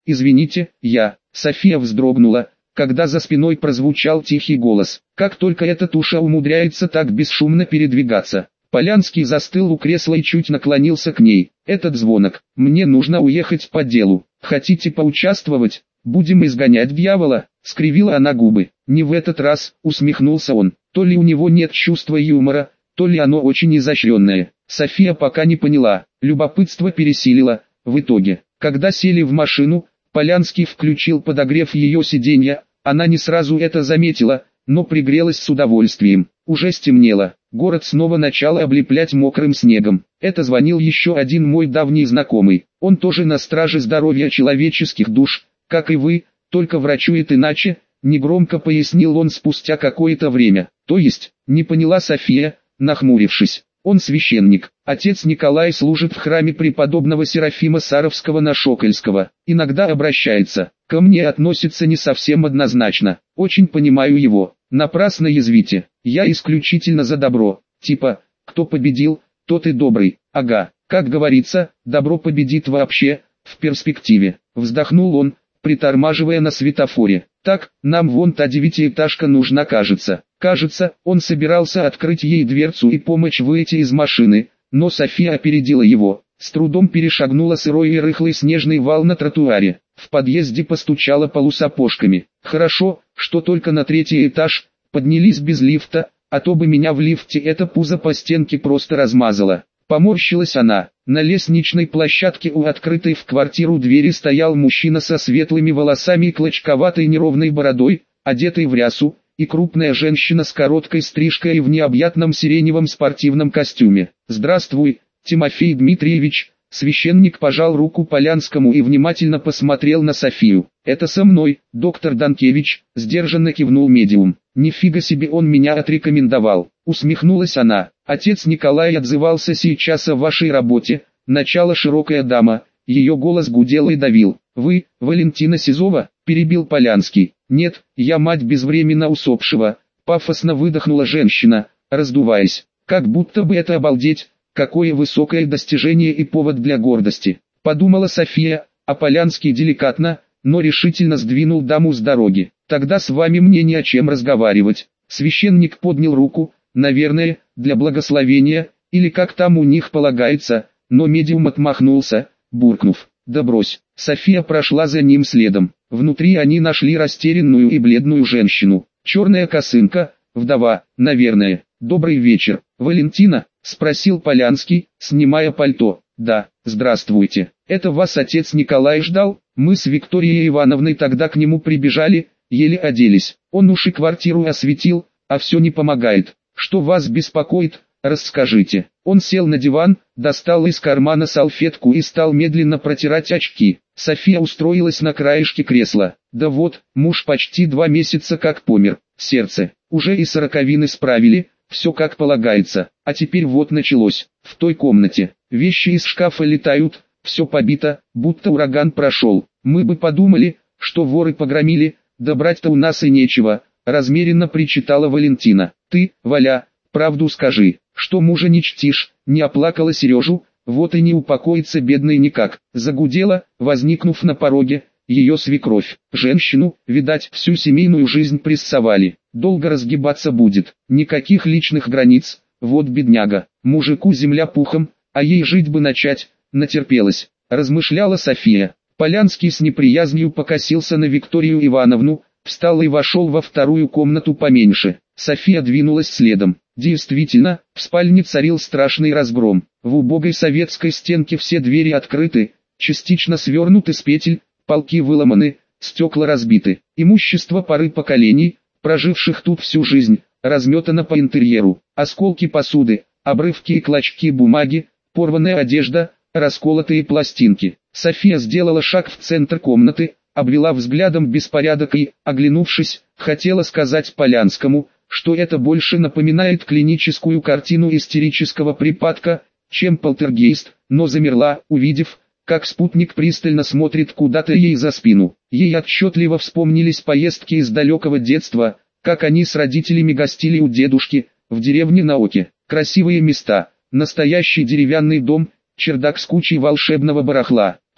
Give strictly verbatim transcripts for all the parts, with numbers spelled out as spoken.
извините, я...» София вздрогнула, когда за спиной прозвучал тихий голос. Как только эта туша умудряется так бесшумно передвигаться. Полянский застыл у кресла и чуть наклонился к ней. «Этот звонок. Мне нужно уехать по делу. Хотите поучаствовать? Будем изгонять дьявола?» Скривила она губы. «Не в этот раз», усмехнулся он. То ли у него нет чувства юмора, то ли оно очень изощренное. София пока не поняла. Любопытство пересилило. В итоге, когда сели в машину, Полянский включил подогрев ее сиденья. Она не сразу это заметила, но пригрелась с удовольствием. Уже стемнело. Город снова начал облеплять мокрым снегом. Это звонил еще один мой давний знакомый. Он тоже на страже здоровья человеческих душ, как и вы, только врачует иначе, негромко пояснил он спустя какое-то время. То есть, не поняла София, нахмурившись. Он священник. Отец Николай служит в храме преподобного Серафима Саровского на Шокольского. Иногда обращается. Ко мне относится не совсем однозначно. Очень понимаю его. Напрасно язвите. Я исключительно за добро. Типа, кто победил, тот и добрый. Ага, как говорится, добро победит вообще, в перспективе. Вздохнул он, притормаживая на светофоре. Так, нам вон та девятиэтажка нужна, кажется. Кажется, он собирался открыть ей дверцу и помочь выйти из машины, но София опередила его. С трудом перешагнула сырой и рыхлый снежный вал на тротуаре. В подъезде постучала полусапожками. Хорошо, что только на третий этаж, поднялись без лифта, а то бы меня в лифте это пузо по стенке просто размазало. Поморщилась она. На лестничной площадке у открытой в квартиру двери стоял мужчина со светлыми волосами и клочковатой неровной бородой, одетый в рясу, и крупная женщина с короткой стрижкой и в необъятном сиреневом спортивном костюме. «Здравствуй, Тимофей Дмитриевич», священник пожал руку Полянскому и внимательно посмотрел на Софию. «Это со мной, доктор Данкевич», сдержанно кивнул медиум. «Нифига себе он меня отрекомендовал», усмехнулась она. «Отец Николай отзывался сейчас о вашей работе, начало широкая дама». Ее голос гудел и давил. «Вы, Валентина Сизова?» – перебил Полянский. «Нет, я мать безвременно усопшего», – пафосно выдохнула женщина, раздуваясь. «Как будто бы это обалдеть, какое высокое достижение и повод для гордости», – подумала София, а Полянский деликатно, но решительно сдвинул даму с дороги. «Тогда с вами мне не о чем разговаривать». Священник поднял руку, наверное, для благословения, или как там у них полагается, но медиум отмахнулся, буркнув: «Да брось». София прошла за ним следом. Внутри они нашли растерянную и бледную женщину. Черная косынка, вдова, наверное. «Добрый вечер, Валентина?» – спросил Полянский, снимая пальто. «Да, здравствуйте. Это вас отец Николай ждал? Мы с Викторией Ивановной тогда к нему прибежали, еле оделись. Он уж и квартиру осветил, а все не помогает. Что вас беспокоит? Расскажите». Он сел на диван, достал из кармана салфетку и стал медленно протирать очки. София устроилась на краешке кресла. «Да вот, муж почти два месяца как помер. Сердце. Уже и сороковины справили, все как полагается. А теперь вот началось. В той комнате. Вещи из шкафа летают, все побито, будто ураган прошел. Мы бы подумали, что воры погромили, да брать-то у нас и нечего», размеренно причитала Валентина. «Ты, Валя, правду скажи, что мужа не чтишь», не оплакала Сережу, вот и не упокоится бедный никак. Загудела, возникнув на пороге, ее свекровь. Женщину, видать, всю семейную жизнь прессовали. Долго разгибаться будет, никаких личных границ, вот бедняга. Мужику земля пухом, а ей жить бы начать, натерпелась, размышляла София. Полянский с неприязнью покосился на Викторию Ивановну, встал и вошел во вторую комнату поменьше. София двинулась следом. Действительно, в спальне царил страшный разгром. В убогой советской стенке все двери открыты, частично свернуты с петель, полки выломаны, стекла разбиты. Имущество пары поколений, проживших тут всю жизнь, разметано по интерьеру. Осколки посуды, обрывки и клочки бумаги, порванная одежда, расколотые пластинки. София сделала шаг в центр комнаты, обвела взглядом беспорядок и, оглянувшись, хотела сказать Полянскому, что это больше напоминает клиническую картину истерического припадка, чем полтергейст, но замерла, увидев, как спутник пристально смотрит куда-то ей за спину. Ей отчетливо вспомнились поездки из далекого детства, как они с родителями гостили у дедушки, в деревне на Оке. Красивые места, настоящий деревянный дом, чердак с кучей волшебного барахла.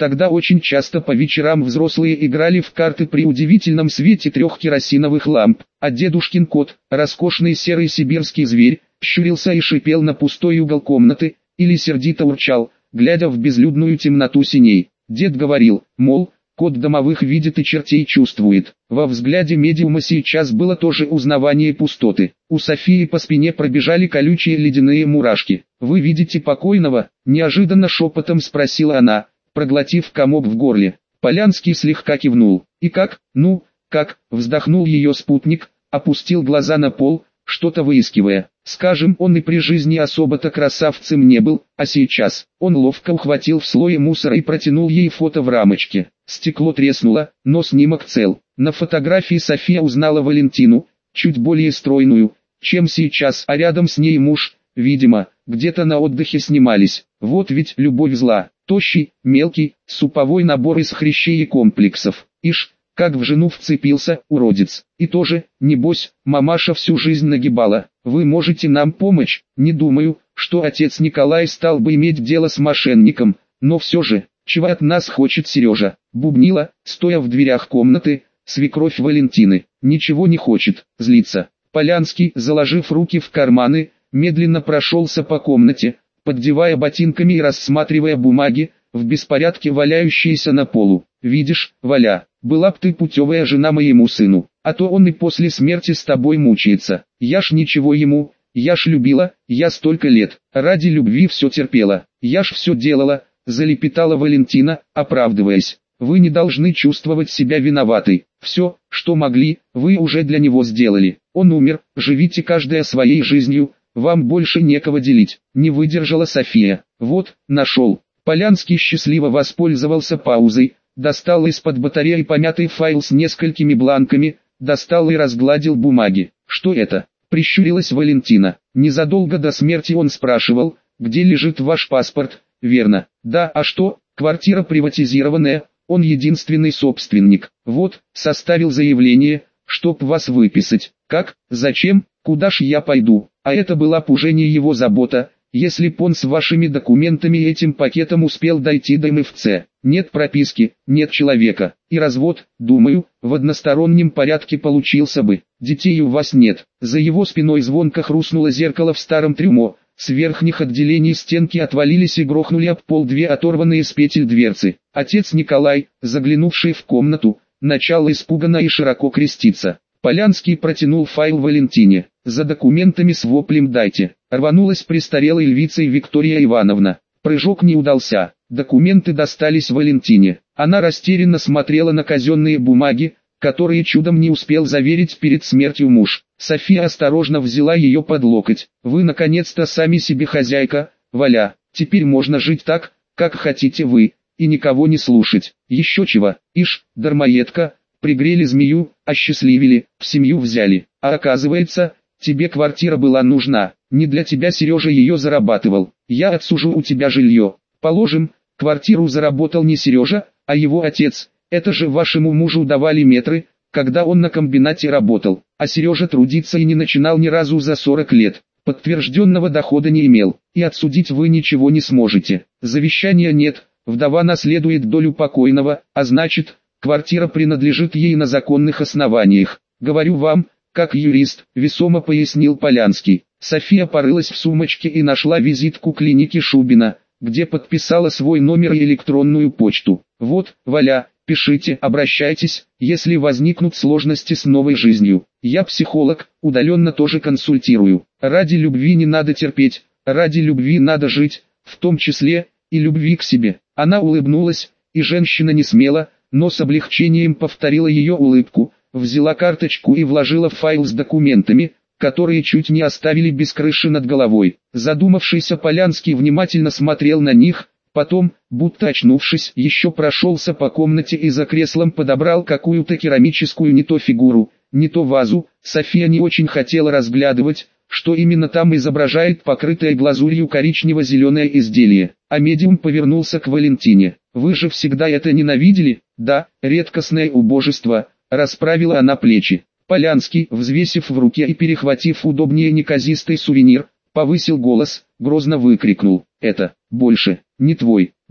Тогда очень часто по вечерам взрослые играли в карты при удивительном свете трех керосиновых ламп, а дедушкин кот, роскошный серый сибирский зверь, щурился и шипел на пустой угол комнаты, или сердито урчал, глядя в безлюдную темноту синей. Дед говорил, мол, кот домовых видит и чертей чувствует. Во взгляде медиума сейчас было тоже узнавание пустоты. У Софии по спине пробежали колючие ледяные мурашки. «Вы видите покойного?» – неожиданно шепотом спросила она, проглотив комок в горле. Полянский слегка кивнул. «И как? Ну, как?» – вздохнул ее спутник, опустил глаза на пол, что-то выискивая. Скажем, он и при жизни особо-то красавцем не был, а сейчас. Он ловко ухватил в слое мусора и протянул ей фото в рамочке. Стекло треснуло, но снимок цел. На фотографии София узнала Валентину, чуть более стройную, чем сейчас, а рядом с ней муж, видимо, где-то на отдыхе снимались. Вот ведь любовь зла. Тощий, мелкий, суповой набор из хрящей и комплексов. Ишь, как в жену вцепился, уродец. И тоже, небось, мамаша всю жизнь нагибала. Вы можете нам помочь? Не думаю, что отец Николай стал бы иметь дело с мошенником, но все же, чего от нас хочет Сережа? Бубнила, стоя в дверях комнаты, свекровь Валентины. Ничего не хочет, злится. Полянский, заложив руки в карманы, медленно прошелся по комнате, поддевая ботинками и рассматривая бумаги, в беспорядке валяющиеся на полу. «Видишь, Валя, была б ты путевая жена моему сыну, а то он и после смерти с тобой мучается. Я ж ничего ему, я ж любила, я столько лет, ради любви все терпела, я ж все делала», залепетала Валентина, оправдываясь. «Вы не должны чувствовать себя виноватой. Все, что могли, вы уже для него сделали. Он умер, живите каждая своей жизнью, вам больше некого делить». Не выдержала София. «Вот, нашел». Полянский счастливо воспользовался паузой, достал из-под батареи помятый файл с несколькими бланками, достал и разгладил бумаги. «Что это?» – прищурилась Валентина. Незадолго до смерти он спрашивал, где лежит ваш паспорт. «Верно». «Да, а что? Квартира приватизированная, он единственный собственник. Вот, составил заявление, чтоб вас выписать». «Как? Зачем? Куда ж я пойду?» А это была б уже не его забота, если б он с вашими документами и этим пакетом успел дойти до эм эф цэ. Нет прописки, нет человека, и развод, думаю, в одностороннем порядке получился бы. Детей у вас нет. За его спиной звонко хрустнуло зеркало в старом трюмо, с верхних отделений стенки отвалились и грохнули об пол две оторванные с петель дверцы. Отец Николай, заглянувший в комнату, начал испуганно и широко креститься. Полянский протянул файл Валентине. «За документами с воплем дайте». Рванулась престарелой львицей Виктория Ивановна. Прыжок не удался. Документы достались Валентине. Она растерянно смотрела на казенные бумаги, которые чудом не успел заверить перед смертью муж. София осторожно взяла ее под локоть. «Вы наконец-то сами себе хозяйка, Валя. Теперь можно жить так, как хотите вы, и никого не слушать. Еще чего, ишь, дармоедка». Пригрели змею, осчастливили, в семью взяли. А оказывается, тебе квартира была нужна. Не для тебя Сережа ее зарабатывал. Я отсужу у тебя жилье. Положим, квартиру заработал не Сережа, а его отец. Это же вашему мужу давали метры, когда он на комбинате работал. А Сережа трудиться и не начинал ни разу за сорок лет. Подтвержденного дохода не имел. И отсудить вы ничего не сможете. Завещания нет, вдова наследует долю покойного, а значит... Квартира принадлежит ей на законных основаниях. Говорю вам, как юрист, весомо пояснил Полянский. София порылась в сумочке и нашла визитку клиники Шубина, где подписала свой номер и электронную почту. Вот, Валя, пишите, обращайтесь, если возникнут сложности с новой жизнью. Я психолог, удаленно тоже консультирую. Ради любви не надо терпеть, ради любви надо жить, в том числе и любви к себе. Она улыбнулась, и женщина не смела, но с облегчением повторила ее улыбку, взяла карточку и вложила в файл с документами, которые чуть не оставили без крыши над головой. Задумавшийся Полянский внимательно смотрел на них, потом, будто очнувшись, еще прошелся по комнате и за креслом подобрал какую-то керамическую не то фигуру, не то вазу. София не очень хотела разглядывать, что именно там изображает покрытое глазурью коричнево-зеленое изделие, а медиум повернулся к Валентине. «Вы же всегда это ненавидели?» «Да, редкостное убожество», — расправила она плечи. Полянский, взвесив в руке и перехватив удобнее неказистый сувенир, повысил голос, грозно выкрикнул: «Это больше не твой дом».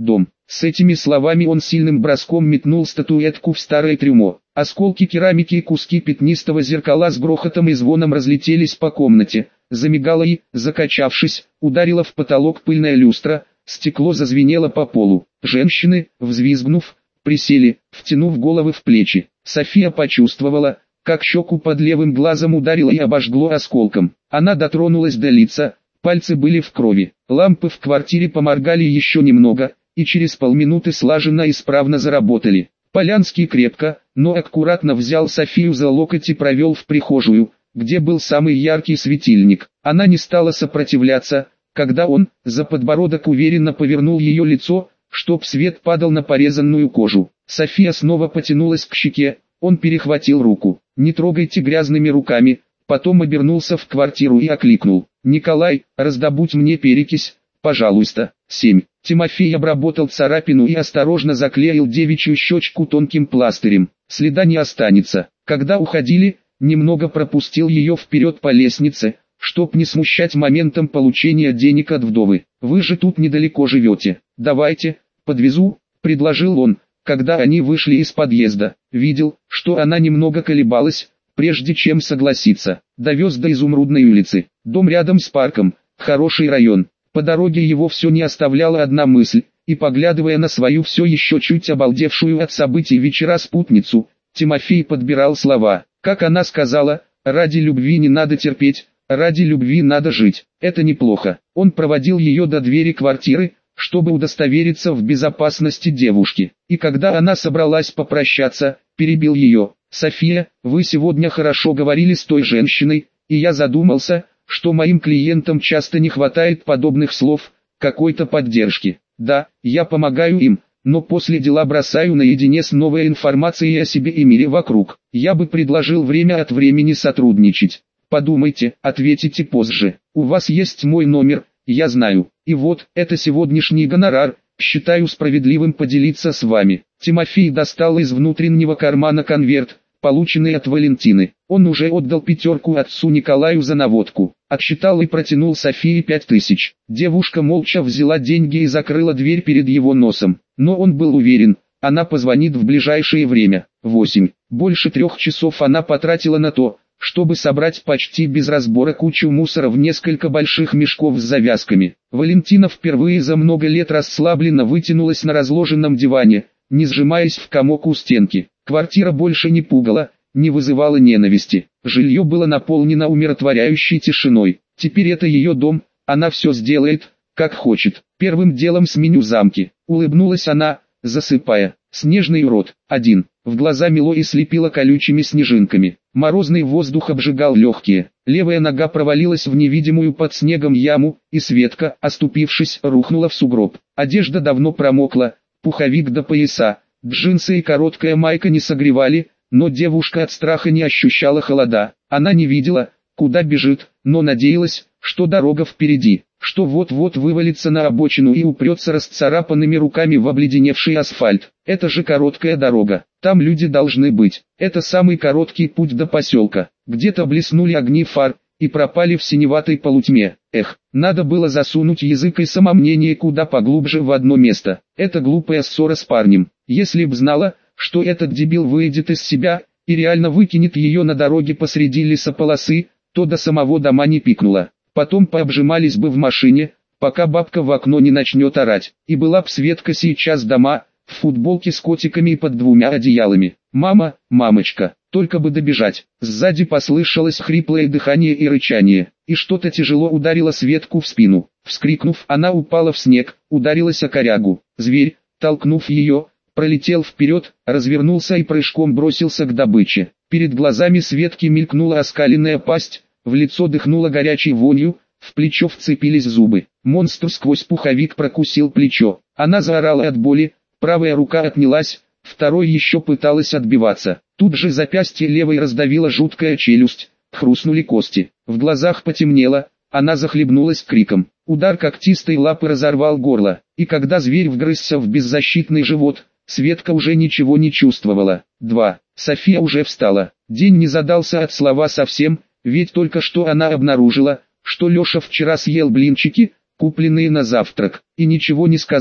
С этими словами он сильным броском метнул статуэтку в старое трюмо. Осколки керамики и куски пятнистого зеркала с грохотом и звоном разлетелись по комнате. Замигала и, закачавшись, ударила в потолок пыльная люстра, стекло зазвенело по полу. Женщины, взвизгнув, присели, втянув головы в плечи. София почувствовала, как щеку под левым глазом ударило и обожгло осколком. Она дотронулась до лица, пальцы были в крови. Лампы в квартире поморгали еще немного, и через полминуты слаженно и исправно заработали. Полянский крепко, но аккуратно взял Софию за локоть и провел в прихожую, где был самый яркий светильник. Она не стала сопротивляться, когда он, за подбородок уверенно повернул ее лицо, чтоб свет падал на порезанную кожу. София снова потянулась к щеке, он перехватил руку. «Не трогайте грязными руками», потом обернулся в квартиру и окликнул. «Николай, раздобудь мне перекись, пожалуйста». семь. Тимофей обработал царапину и осторожно заклеил девичью щечку тонким пластырем. Следа не останется. Когда уходили, немного пропустил ее вперед по лестнице, чтоб не смущать моментом получения денег от вдовы. «Вы же тут недалеко живете. Давайте, подвезу», — предложил он, когда они вышли из подъезда. Видел, что она немного колебалась, прежде чем согласиться. Довез до Изумрудной улицы. Дом рядом с парком, хороший район. По дороге его все не оставляла одна мысль, и поглядывая на свою все еще чуть обалдевшую от событий вечера спутницу, Тимофей подбирал слова. Как она сказала, ради любви не надо терпеть, ради любви надо жить. Это неплохо. Он проводил ее до двери квартиры, чтобы удостовериться в безопасности девушки. И когда она собралась попрощаться, перебил ее. «София, вы сегодня хорошо говорили с той женщиной, и я задумался, что моим клиентам часто не хватает подобных слов, какой-то поддержки. Да, я помогаю им, но после дела бросаю наедине с новой информацией о себе и мире вокруг. Я бы предложил время от времени сотрудничать. Подумайте, ответите позже. У вас есть мой номер, я знаю. И вот, это сегодняшний гонорар, считаю справедливым поделиться с вами». Тимофей достал из внутреннего кармана конверт, полученный от Валентины. Он уже отдал пятерку отцу Николаю за наводку. Отсчитал и протянул Софии пять тысяч. Девушка молча взяла деньги и закрыла дверь перед его носом. Но он был уверен, она позвонит в ближайшее время. восемь. Больше трех часов она потратила на то, чтобы собрать почти без разбора кучу мусора в несколько больших мешков с завязками. Валентина впервые за много лет расслабленно вытянулась на разложенном диване, не сжимаясь в комок у стенки. Квартира больше не пугала, не вызывала ненависти. Жилье было наполнено умиротворяющей тишиной. Теперь это ее дом, она все сделает, как хочет. Первым делом сменю замки. Улыбнулась она, засыпая. Снежный урод. один. В глаза мело и слепило колючими снежинками. Морозный воздух обжигал легкие. Левая нога провалилась в невидимую под снегом яму, и Светка, оступившись, рухнула в сугроб. Одежда давно промокла, пуховик до пояса, джинсы и короткая майка не согревали, но девушка от страха не ощущала холода. Она не видела, куда бежит, но надеялась, что дорога впереди, что вот-вот вывалится на обочину и упрется расцарапанными руками в обледеневший асфальт. Это же короткая дорога, там люди должны быть. Это самый короткий путь до поселка. Где-то блеснули огни фар и пропали в синеватой полутьме. Эх, надо было засунуть язык и самомнение куда поглубже в одно место. Это глупая ссора с парнем. Если б знала, что этот дебил выйдет из себя и реально выкинет ее на дороге посреди лесополосы, то до самого дома не пикнула. Потом пообжимались бы в машине, пока бабка в окно не начнет орать. И была б Светка сейчас дома, в футболке с котиками и под двумя одеялами. «Мама, мамочка, только бы добежать». Сзади послышалось хриплое дыхание и рычание, и что-то тяжело ударило Светку в спину. Вскрикнув, она упала в снег, ударилась о корягу. Зверь, толкнув ее, пролетел вперед, развернулся и прыжком бросился к добыче. Перед глазами Светки мелькнула оскаленная пасть, в лицо дыхнуло горячей вонью, в плечо вцепились зубы. Монстр сквозь пуховик прокусил плечо. Она заорала от боли, правая рука отнялась, второй еще пыталась отбиваться. Тут же запястье левой раздавила жуткая челюсть, хрустнули кости. В глазах потемнело, она захлебнулась криком. Удар когтистой лапы разорвал горло, и когда зверь вгрызся в беззащитный живот, Светка уже ничего не чувствовала. два. София уже встала. День не задался от слова совсем, ведь только что она обнаружила, что Леша вчера съел блинчики, купленные на завтрак, и ничего не сказал,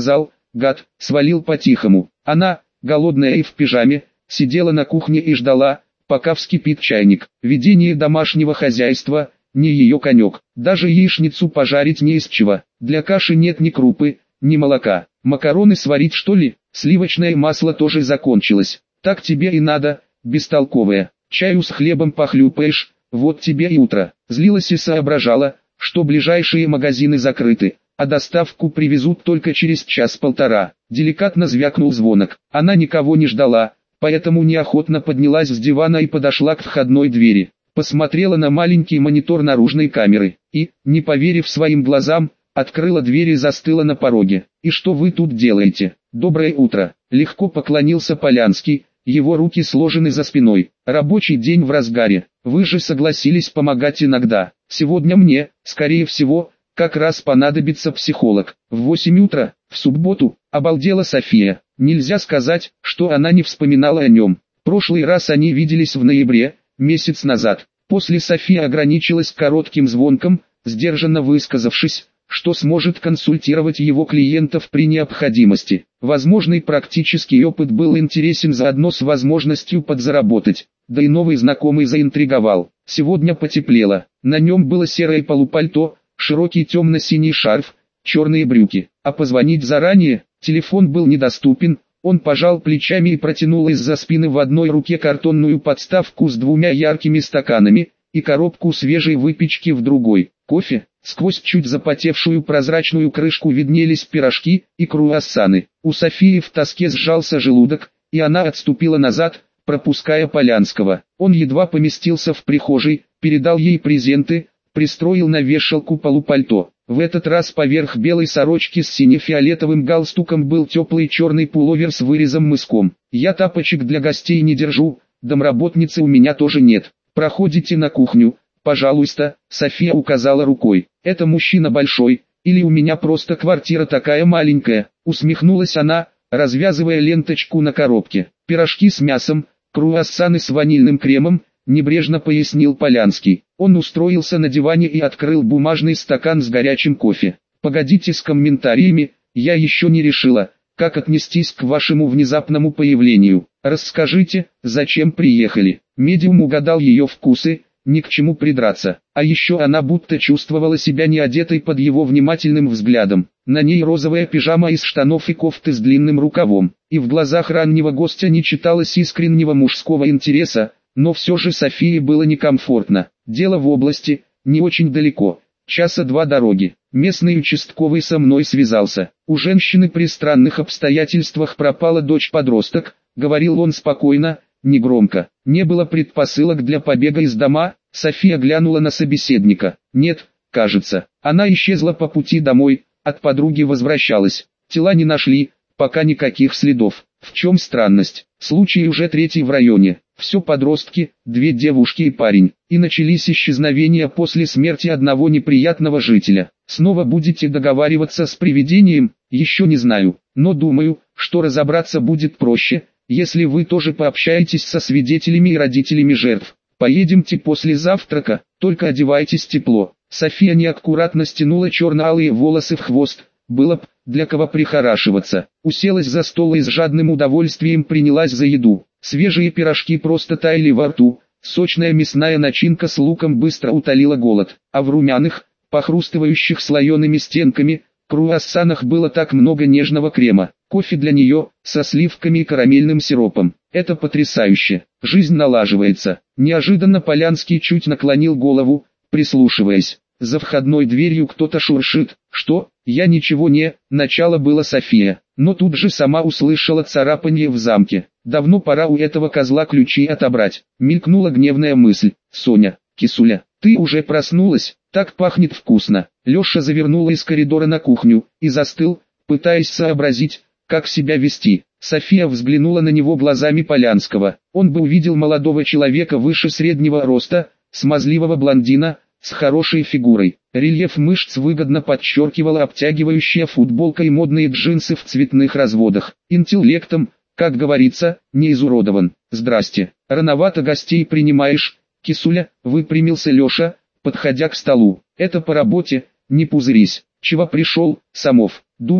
гад, свалил по-тихому. Она, голодная и в пижаме, сидела на кухне и ждала, пока вскипит чайник. Ведение домашнего хозяйства – не ее конек. Даже яичницу пожарить не из чего. Для каши нет ни крупы, ни молока. Макароны сварить что ли? Сливочное масло тоже закончилось. Так тебе и надо, бестолковая. Чаю с хлебом похлюпаешь, вот тебе и утро. Злилась и соображала, что ближайшие магазины закрыты, а доставку привезут только через час-полтора. Деликатно звякнул звонок. Она никого не ждала, поэтому неохотно поднялась с дивана и подошла к входной двери. Посмотрела на маленький монитор наружной камеры и, не поверив своим глазам, открыла дверь и застыла на пороге. «И что вы тут делаете?» «Доброе утро», — легко поклонился Полянский, его руки сложены за спиной. «Рабочий день в разгаре, вы же согласились помогать иногда. Сегодня мне, скорее всего, как раз понадобится психолог. В восемь утра, в субботу», — обалдела София. Нельзя сказать, что она не вспоминала о нем. Прошлый раз они виделись в ноябре, месяц назад. После София ограничилась коротким звонком, сдержанно высказавшись, что сможет консультировать его клиентов при необходимости. Возможный практический опыт был интересен заодно с возможностью подзаработать, да и новый знакомый заинтриговал. Сегодня потеплело, на нем было серое полупальто, широкий темно-синий шарф, черные брюки. А позвонить заранее, телефон был недоступен. Он пожал плечами и протянул из-за спины в одной руке картонную подставку с двумя яркими стаканами и коробку свежей выпечки в другой. Кофе, сквозь чуть запотевшую прозрачную крышку виднелись пирожки и круассаны. У Софии в тоске сжался желудок, и она отступила назад, пропуская Полянского. Он едва поместился в прихожей, передал ей презенты, пристроил на вешалку полупальто. В этот раз поверх белой сорочки с сине-фиолетовым галстуком был теплый черный пуловер с вырезом мыском. «Я тапочек для гостей не держу, домработницы у меня тоже нет. Проходите на кухню, пожалуйста», — София указала рукой. «Это мужчина большой, или у меня просто квартира такая маленькая?» Усмехнулась она, развязывая ленточку на коробке. «Пирожки с мясом, круассаны с ванильным кремом», — небрежно пояснил Полянский. Он устроился на диване и открыл бумажный стакан с горячим кофе. «Погодите с комментариями, я еще не решила, как отнестись к вашему внезапному появлению. Расскажите, зачем приехали?» Медиум угадал ее вкусы, ни к чему придраться. А еще она будто чувствовала себя неодетой под его внимательным взглядом. На ней розовая пижама из штанов и кофты с длинным рукавом. И в глазах раннего гостя не читалось искреннего мужского интереса, но все же Софии было некомфортно. Дело в области, не очень далеко, часа два дороги. Местный участковый со мной связался. У женщины при странных обстоятельствах пропала дочь-подросток, говорил он спокойно, негромко. Не было предпосылок для побега из дома. София глянула на собеседника. Нет, кажется. Она исчезла по пути домой, от подруги возвращалась. Тела не нашли, пока никаких следов. В чем странность? Случай уже третий в районе. Все подростки, две девушки и парень. И начались исчезновения после смерти одного неприятного жителя. Снова будете договариваться с привидением? Еще не знаю, но думаю, что разобраться будет проще, если вы тоже пообщаетесь со свидетелями и родителями жертв. Поедемте после завтрака, только одевайтесь тепло. София неаккуратно стянула черно-алые волосы в хвост. Было б, для кого прихорашиваться. Уселась за стол и с жадным удовольствием принялась за еду. Свежие пирожки просто таяли во рту, сочная мясная начинка с луком быстро утолила голод, а в румяных, похрустывающих слоеными стенками, круассанах было так много нежного крема. Кофе для нее, со сливками и карамельным сиропом. Это потрясающе. Жизнь налаживается. Неожиданно Полянский чуть наклонил голову, прислушиваясь. За входной дверью кто-то шуршит. Что? Я ничего не... Начало было София, но тут же сама услышала царапанье в замке. Давно пора у этого козла ключи отобрать. Мелькнула гневная мысль. Соня, кисуля, ты уже проснулась? Так пахнет вкусно. Леша завернула из коридора на кухню и застыл, пытаясь сообразить, как себя вести. София взглянула на него глазами Полянского. Он бы увидел молодого человека выше среднего роста, смазливого блондина, с хорошей фигурой. Рельеф мышц выгодно подчеркивала обтягивающая футболка и модные джинсы в цветных разводах. Интеллектом, как говорится, не изуродован. «Здрасте, рановато гостей принимаешь, кисуля», выпрямился Леша, подходя к столу. «Это по работе, не пузырись. Чего пришел, Самов?» «Думал,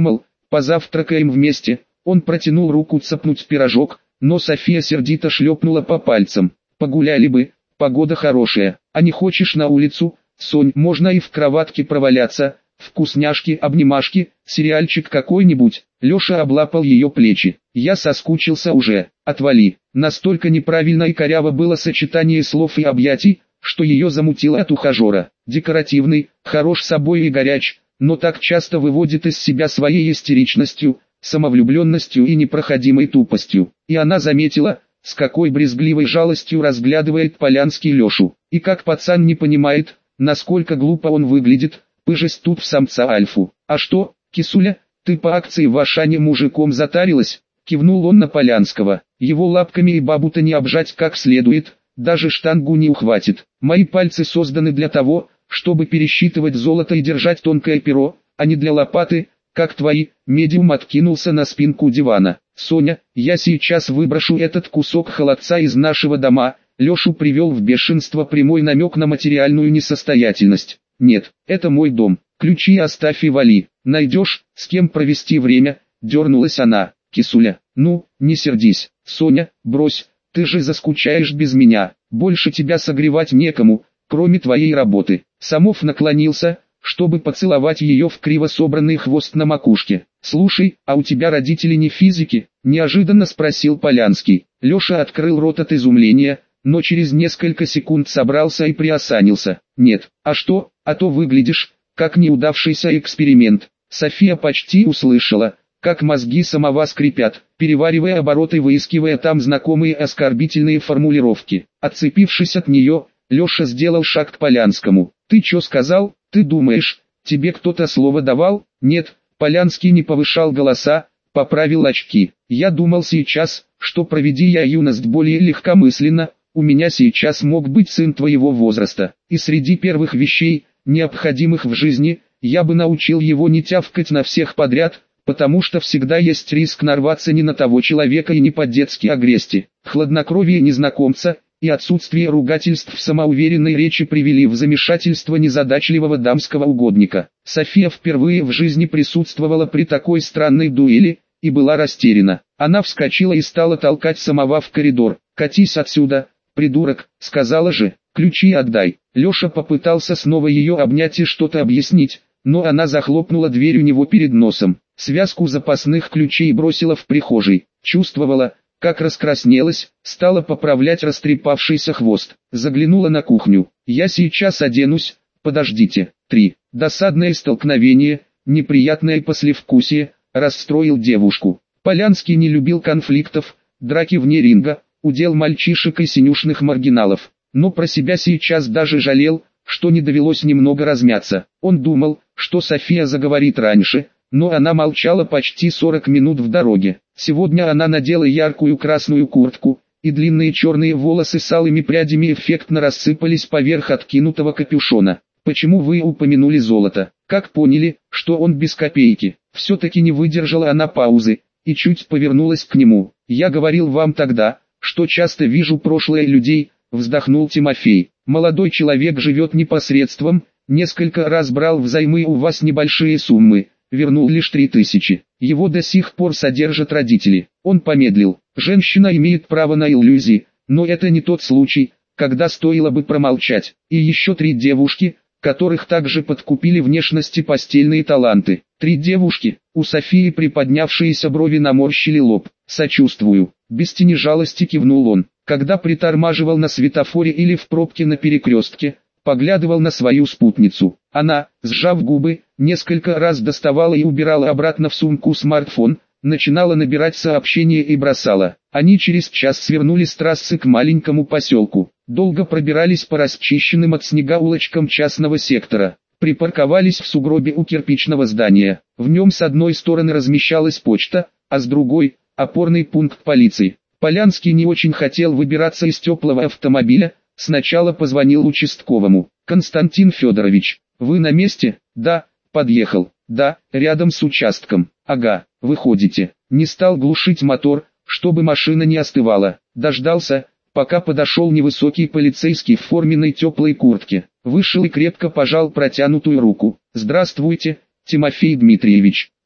позавтракаем вместе. Он протянул руку цапнуть пирожок, но София сердито шлепнула по пальцам. Погуляли бы, погода хорошая, а не хочешь на улицу? Сонь, можно и в кроватке проваляться, вкусняшки, обнимашки, сериальчик какой-нибудь. Леша облапал ее плечи. Я соскучился уже, отвали. Настолько неправильно и коряво было сочетание слов и объятий, что ее замутило от ухажера. Декоративный, хорош собой и горяч, но так часто выводит из себя своей истеричностью, самовлюбленностью и непроходимой тупостью. И она заметила, с какой брезгливой жалостью разглядывает Полянский Лешу. И как пацан не понимает, насколько глупо он выглядит, пыжась тут в самца альфу. А что, кисуля, ты по акции в Ашане мужиком затарилась? Кивнул он на Полянского. Его лапками и бабу-то не обжать как следует, даже штангу не ухватит. Мои пальцы созданы для того, чтобы пересчитывать золото и держать тонкое перо, а не для лопаты, как твои. Медиум откинулся на спинку дивана. Соня, я сейчас выброшу этот кусок холодца из нашего дома. Лешу привел в бешенство прямой намек на материальную несостоятельность. Нет, это мой дом, ключи оставь и вали. Найдешь, с кем провести время, дернулась она. Кисуля, ну, не сердись. Соня, брось, ты же заскучаешь без меня. Больше тебя согревать некому, кроме твоей работы. Самов наклонился, чтобы поцеловать ее в криво собранный хвост на макушке. «Слушай, а у тебя родители не физики?» – неожиданно спросил Полянский. Леша открыл рот от изумления, но через несколько секунд собрался и приосанился. «Нет, а что, а то выглядишь, как неудавшийся эксперимент». София почти услышала, как мозги самого скрипят, переваривая обороты и выискивая там знакомые оскорбительные формулировки. Отцепившись от нее, Леша сделал шаг к Полянскому. «Ты чё сказал? Ты думаешь, тебе кто-то слово давал?» «Нет», Полянский не повышал голоса, поправил очки. «Я думал сейчас, что проведи я юность более легкомысленно, у меня сейчас мог быть сын твоего возраста, и среди первых вещей, необходимых в жизни, я бы научил его не тявкать на всех подряд, потому что всегда есть риск нарваться не на того человека и не по-детски огрести». Хладнокровие незнакомца и отсутствие ругательств в самоуверенной речи привели в замешательство незадачливого дамского угодника. София впервые в жизни присутствовала при такой странной дуэли, и была растеряна. Она вскочила и стала толкать самого в коридор. «Катись отсюда, придурок», — сказала же, «ключи отдай». Леша попытался снова ее обнять и что-то объяснить, но она захлопнула дверь у него перед носом. Связку запасных ключей бросила в прихожей. Чувствовала, как раскраснелась, стала поправлять растрепавшийся хвост. Заглянула на кухню. «Я сейчас оденусь, подождите». три. Досадное столкновение, неприятное послевкусие, расстроил девушку. Полянский не любил конфликтов, драки вне ринга, удел мальчишек и синюшных маргиналов. Но про себя сейчас даже жалел, что не довелось немного размяться. Он думал, что София заговорит раньше, но она молчала почти сорок минут в дороге. Сегодня она надела яркую красную куртку, и длинные черные волосы с алыми прядями эффектно рассыпались поверх откинутого капюшона. «Почему вы упомянули золото? Как поняли, что он без копейки?» Все-таки не выдержала она паузы, и чуть повернулась к нему. «Я говорил вам тогда, что часто вижу прошлое людей», вздохнул Тимофей. «Молодой человек живет непосредством, несколько раз брал взаймы у вас небольшие суммы, вернул лишь три тысячи. Его до сих пор содержат родители». Он помедлил. «Женщина имеет право на иллюзии, но это не тот случай, когда стоило бы промолчать. И еще три девушки, которых также подкупили внешности постельные таланты. Три девушки». У Софии приподнявшиеся брови наморщили лоб. «Сочувствую», без тени жалости кивнул он. Когда притормаживал на светофоре или в пробке на перекрестке, поглядывал на свою спутницу. Она, сжав губы, несколько раз доставала и убирала обратно в сумку смартфон, начинала набирать сообщения и бросала. Они через час свернули с трассы к маленькому поселку. Долго пробирались по расчищенным от снега улочкам частного сектора. Припарковались в сугробе у кирпичного здания. В нем с одной стороны размещалась почта, а с другой – опорный пункт полиции. Полянский не очень хотел выбираться из теплого автомобиля, сначала позвонил участковому. «Константин Федорович, вы на месте?» «Да, подъехал». «Да, рядом с участком». «Ага, выходите». Не стал глушить мотор, чтобы машина не остывала. Дождался, пока подошел невысокий полицейский в форменной теплой куртке. Вышел и крепко пожал протянутую руку. «Здравствуйте, Тимофей Дмитриевич».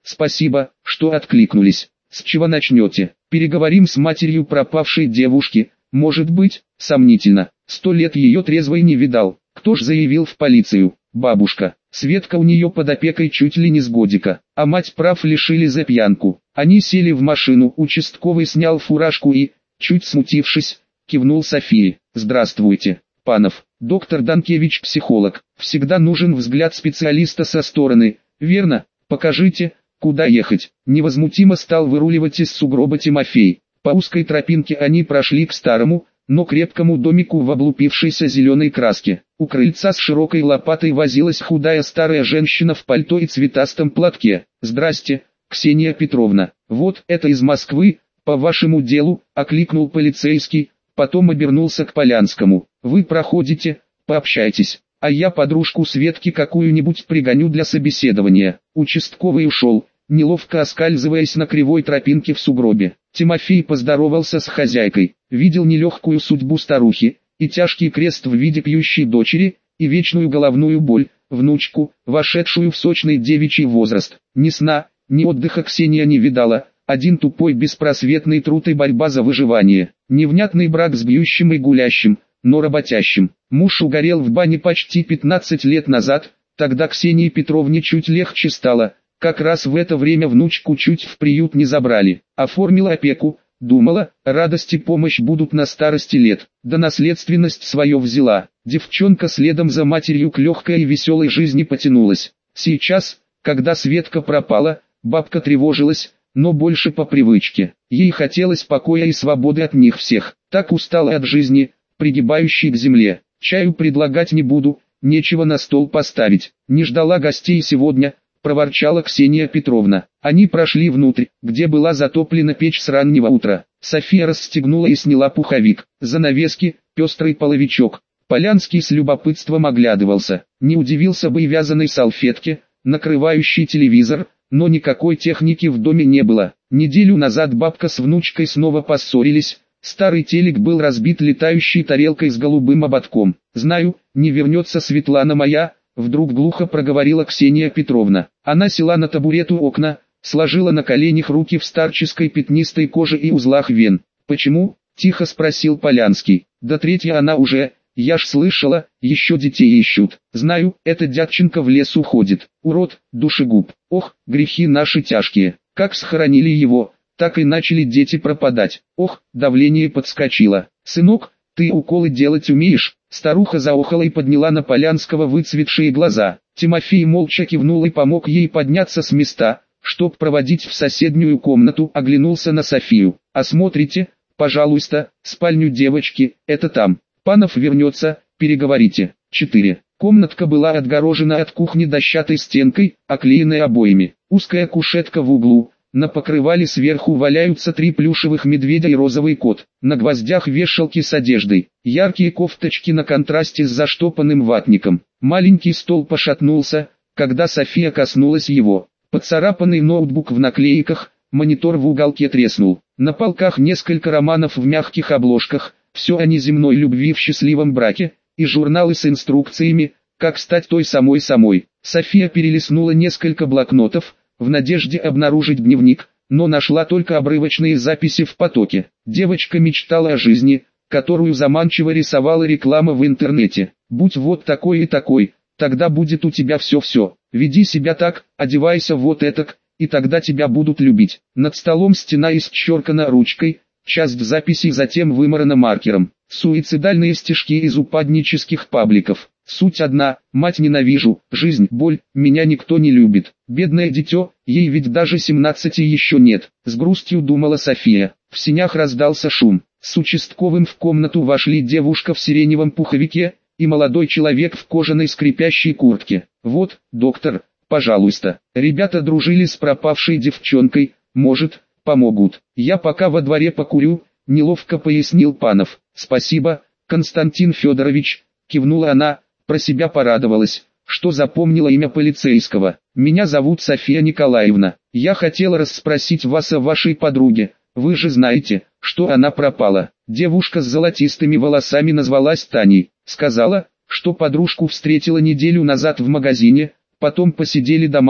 Спасибо, что откликнулись. С чего начнете? Переговорим с матерью пропавшей девушки. Может быть, сомнительно. Сто лет ее трезвой не видал. Кто ж заявил в полицию? Бабушка. Светка у нее под опекой чуть ли не с годика, а мать прав лишили за пьянку. Они сели в машину, участковый снял фуражку и, чуть смутившись, кивнул Софии. Здравствуйте, Панов. Доктор Данкевич психолог. Всегда нужен взгляд специалиста со стороны. Верно? Покажите, куда ехать. Невозмутимо стал выруливать из сугроба Тимофей. По узкой тропинке они прошли к старому, но крепкому домику в облупившейся зеленой краске. У крыльца с широкой лопатой возилась худая старая женщина в пальто и цветастом платке. «Здрасте, Ксения Петровна. Вот это из Москвы, по вашему делу», — окликнул полицейский, потом обернулся к Полянскому. «Вы проходите, пообщайтесь, а я подружку Светки какую-нибудь пригоню для собеседования». Участковый ушел, неловко оскальзываясь на кривой тропинке в сугробе. Тимофей поздоровался с хозяйкой, видел нелегкую судьбу старухи, и тяжкий крест в виде пьющей дочери, и вечную головную боль, внучку, вошедшую в сочный девичий возраст. Ни сна, ни отдыха Ксения не видала, один тупой беспросветный труд и борьба за выживание. Невнятный брак с бьющим и гулящим, но работящим. Муж угорел в бане почти пятнадцать лет назад, тогда Ксении Петровне чуть легче стало. Как раз в это время внучку чуть в приют не забрали. Оформила опеку, думала, радость и помощь будут на старости лет. Да наследственность свое взяла. Девчонка следом за матерью к легкой и веселой жизни потянулась. Сейчас, когда Светка пропала, бабка тревожилась, но больше по привычке. Ей хотелось покоя и свободы от них всех. Так устала от жизни, пригибающей к земле. Чаю предлагать не буду, нечего на стол поставить. Не ждала гостей сегодня, проворчала Ксения Петровна. Они прошли внутрь, где была затоплена печь с раннего утра. София расстегнула и сняла пуховик, занавески, пестрый половичок. Полянский с любопытством оглядывался. Не удивился бы и вязаной салфетке, накрывающей телевизор, но никакой техники в доме не было. Неделю назад бабка с внучкой снова поссорились. Старый телек был разбит летающей тарелкой с голубым ободком. «Знаю, не вернется Светлана моя», — вдруг глухо проговорила Ксения Петровна. Она села на табурет у окна, сложила на коленях руки в старческой пятнистой коже и узлах вен. «Почему?» — тихо спросил Полянский. «Да третья она уже, я ж слышала, еще детей ищут. Знаю, это Дядченко в лес уходит. Урод, душегуб. Ох, грехи наши тяжкие. Как схоронили его, так и начали дети пропадать. Ох, давление подскочило. Сынок, ты уколы делать умеешь?» Старуха заохала и подняла на Полянского выцветшие глаза. Тимофей молча кивнул и помог ей подняться с места, чтоб проводить в соседнюю комнату. Оглянулся на Софию. «Осмотрите, пожалуйста, спальню девочки, это там. Панов вернется, переговорите». четыре. Комнатка была отгорожена от кухни дощатой стенкой, оклеенной обоями. Узкая кушетка в углу. На покрывале сверху валяются три плюшевых медведя и розовый кот. На гвоздях вешалки с одеждой. Яркие кофточки на контрасте с заштопанным ватником. Маленький стол пошатнулся, когда София коснулась его. Поцарапанный ноутбук в наклейках, монитор в уголке треснул. На полках несколько романов в мягких обложках, все о неземной любви в счастливом браке, и журналы с инструкциями, как стать той самой-самой. София перелистнула несколько блокнотов, в надежде обнаружить дневник, но нашла только обрывочные записи в потоке. Девочка мечтала о жизни, которую заманчиво рисовала реклама в интернете. «Будь вот такой и такой, тогда будет у тебя все-все. Веди себя так, одевайся вот этак, и тогда тебя будут любить». Над столом стена исчеркана ручкой, часть записей затем вымарана маркером. Суицидальные стишки из упаднических пабликов. Суть одна: мать ненавижу, жизнь боль, меня никто не любит. Бедное дитё, ей ведь даже семнадцати еще нет. С грустью думала София. В сенях раздался шум. С участковым в комнату вошли девушка в сиреневом пуховике и молодой человек в кожаной скрипящей куртке. «Вот, доктор, пожалуйста». Ребята дружили с пропавшей девчонкой. «Может, помогут. Я пока во дворе покурю», — неловко пояснил Панов. «Спасибо, Константин Федорович», — кивнула она, про себя порадовалась, что запомнила имя полицейского. «Меня зовут София Николаевна. Я хотела расспросить вас о вашей подруге. Вы же знаете, что она пропала». Девушка с золотистыми волосами назвалась Таней. Сказала, что подружку встретила неделю назад в магазине, потом посидели дома,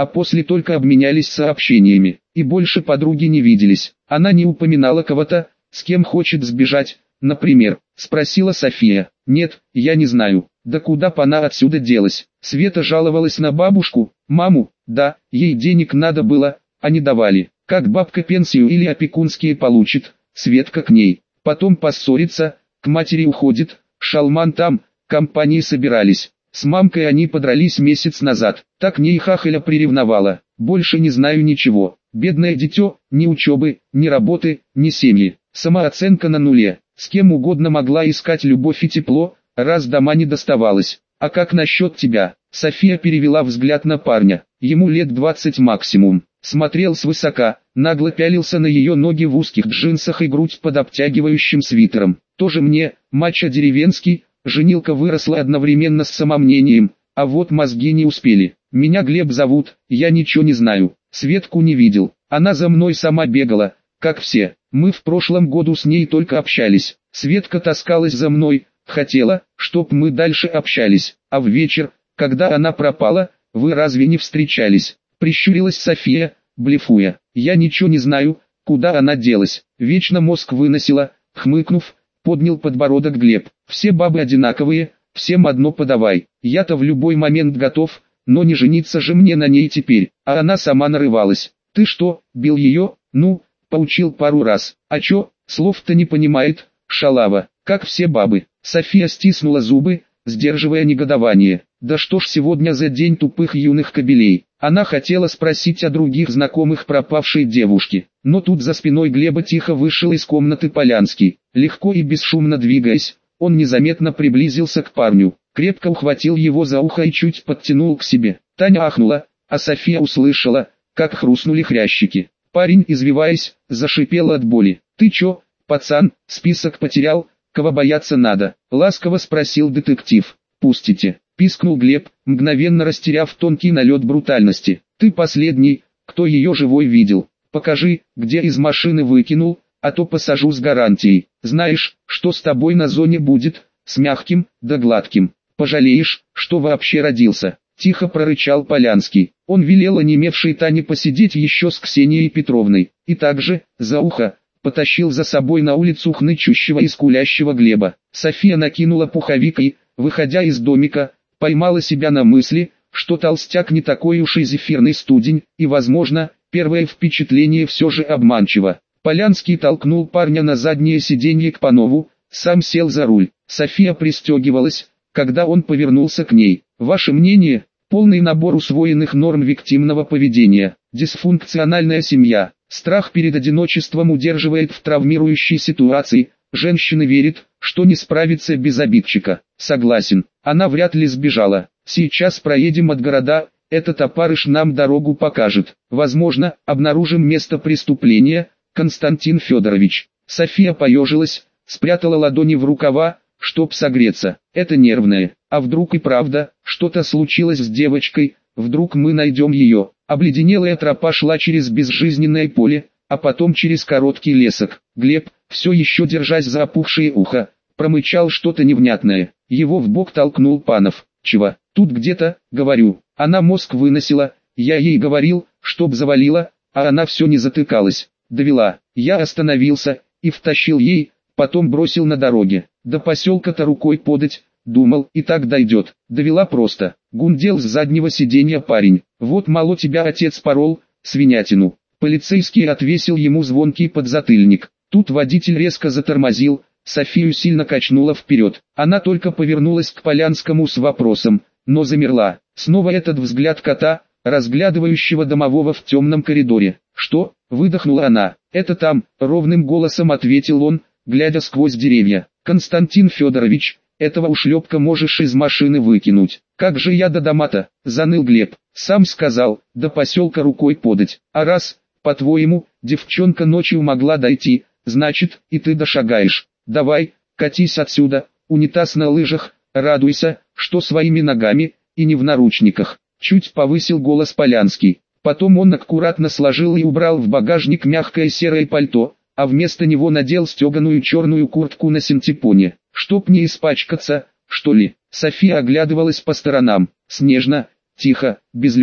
а после только обменялись сообщениями, и больше подруги не виделись. Она не упоминала кого-то, с кем хочет сбежать, например, спросила София. Нет, я не знаю. Да куда б она отсюда делась? Света жаловалась на бабушку, маму, да, ей денег надо было, а не давали. Как бабка пенсию или опекунские получит, Светка к ней. Потом поссорится, к матери уходит, шалман там, компании собирались. С мамкой они подрались месяц назад, так ней хахаля приревновала. Больше не знаю ничего. Бедное дитё, ни учебы, ни работы, ни семьи. Самооценка на нуле. С кем угодно могла искать любовь и тепло, раз дома не доставалось. А как насчет тебя? София перевела взгляд на парня. Ему лет двадцать максимум. Смотрел свысока, нагло пялился на ее ноги в узких джинсах и грудь под обтягивающим свитером. Тоже мне, мачо деревенский, женилка выросла одновременно с самомнением, а вот мозги не успели. Меня Глеб зовут, я ничего не знаю. Светку не видел, она за мной сама бегала, как все. Мы в прошлом году с ней только общались. Светка таскалась за мной, хотела, чтоб мы дальше общались. А в вечер, когда она пропала, вы разве не встречались? Прищурилась София, блефуя. Я ничего не знаю, куда она делась. Вечно мозг выносила, хмыкнув, поднял подбородок Глеб. Все бабы одинаковые, всем одно подавай. Я-то в любой момент готов, но не жениться же мне на ней теперь. А она сама нарывалась. Ты что, бил ее? Ну, поучил пару раз. А чё, слов-то не понимает, шалава, как все бабы. София стиснула зубы, сдерживая негодование. Да что ж сегодня за день тупых юных кобелей? Она хотела спросить о других знакомых пропавшей девушки, но тут за спиной Глеба тихо вышел из комнаты Полянский. Легко и бесшумно двигаясь, он незаметно приблизился к парню, крепко ухватил его за ухо и чуть подтянул к себе. Таня ахнула, а София услышала, как хрустнули хрящики. Парень, извиваясь, зашипел от боли. «Ты чё, пацан, список потерял? Кого бояться надо?» — ласково спросил детектив. «Пустите», — пискнул Глеб, мгновенно растеряв тонкий налет брутальности. «Ты последний, кто ее живой видел. Покажи, где из машины выкинул, а то посажу с гарантией. Знаешь, что с тобой на зоне будет, с мягким, да гладким. Пожалеешь, что вообще родился». Тихо прорычал Полянский. Он велел онемевшей Тане посидеть еще с Ксенией Петровной, и также, за ухо, потащил за собой на улицу хнычущего и скулящего Глеба. София накинула пуховик и, выходя из домика, поймала себя на мысли, что толстяк не такой уж и зефирный студень, и, возможно, первое впечатление все же обманчиво. Полянский толкнул парня на заднее сиденье к Панову, сам сел за руль. София пристегивалась, когда он повернулся к ней. «Ваше мнение?» Полный набор усвоенных норм виктимного поведения, дисфункциональная семья, страх перед одиночеством удерживает в травмирующей ситуации, женщина верит, что не справится без обидчика. Согласен, она вряд ли сбежала. Сейчас проедем от города, этот опарыш нам дорогу покажет. Возможно, обнаружим место преступления, Константин Федорович. София поежилась, спрятала ладони в рукава, чтоб согреться. Это нервное. А вдруг и правда, что-то случилось с девочкой, вдруг мы найдем ее. Обледенелая тропа шла через безжизненное поле, а потом через короткий лесок. Глеб, все еще держась за опухшее ухо, промычал что-то невнятное. Его в бок толкнул Панов. «Чего? Тут где-то, говорю». Она мозг выносила, я ей говорил, чтоб завалила, а она все не затыкалась. Довела. Я остановился и втащил ей, потом бросил на дороге. До поселка-то рукой подать. Думал, и так дойдет. Довела просто. Гундел с заднего сиденья парень. Вот мало тебя отец порол, свинятину. Полицейский отвесил ему звонкий подзатыльник. Тут водитель резко затормозил, Софию сильно качнуло вперед. Она только повернулась к Полянскому с вопросом, но замерла. Снова этот взгляд кота, разглядывающего домового в темном коридоре. «Что?» — выдохнула она. «Это там», — ровным голосом ответил он, глядя сквозь деревья. «Константин Федорович, этого ушлепка можешь из машины выкинуть». «Как же я до дома-то?» — заныл Глеб. «Сам сказал, до поселка рукой подать. А раз, по-твоему, девчонка ночью могла дойти, значит, и ты дошагаешь. Давай, катись отсюда, унитаз на лыжах, радуйся, что своими ногами, и не в наручниках». Чуть повысил голос Полянский. Потом он аккуратно сложил и убрал в багажник мягкое серое пальто, а вместо него надел стеганую черную куртку на синтепоне. «Чтоб не испачкаться, что ли?» София оглядывалась по сторонам. Снежно, тихо, безлюдно.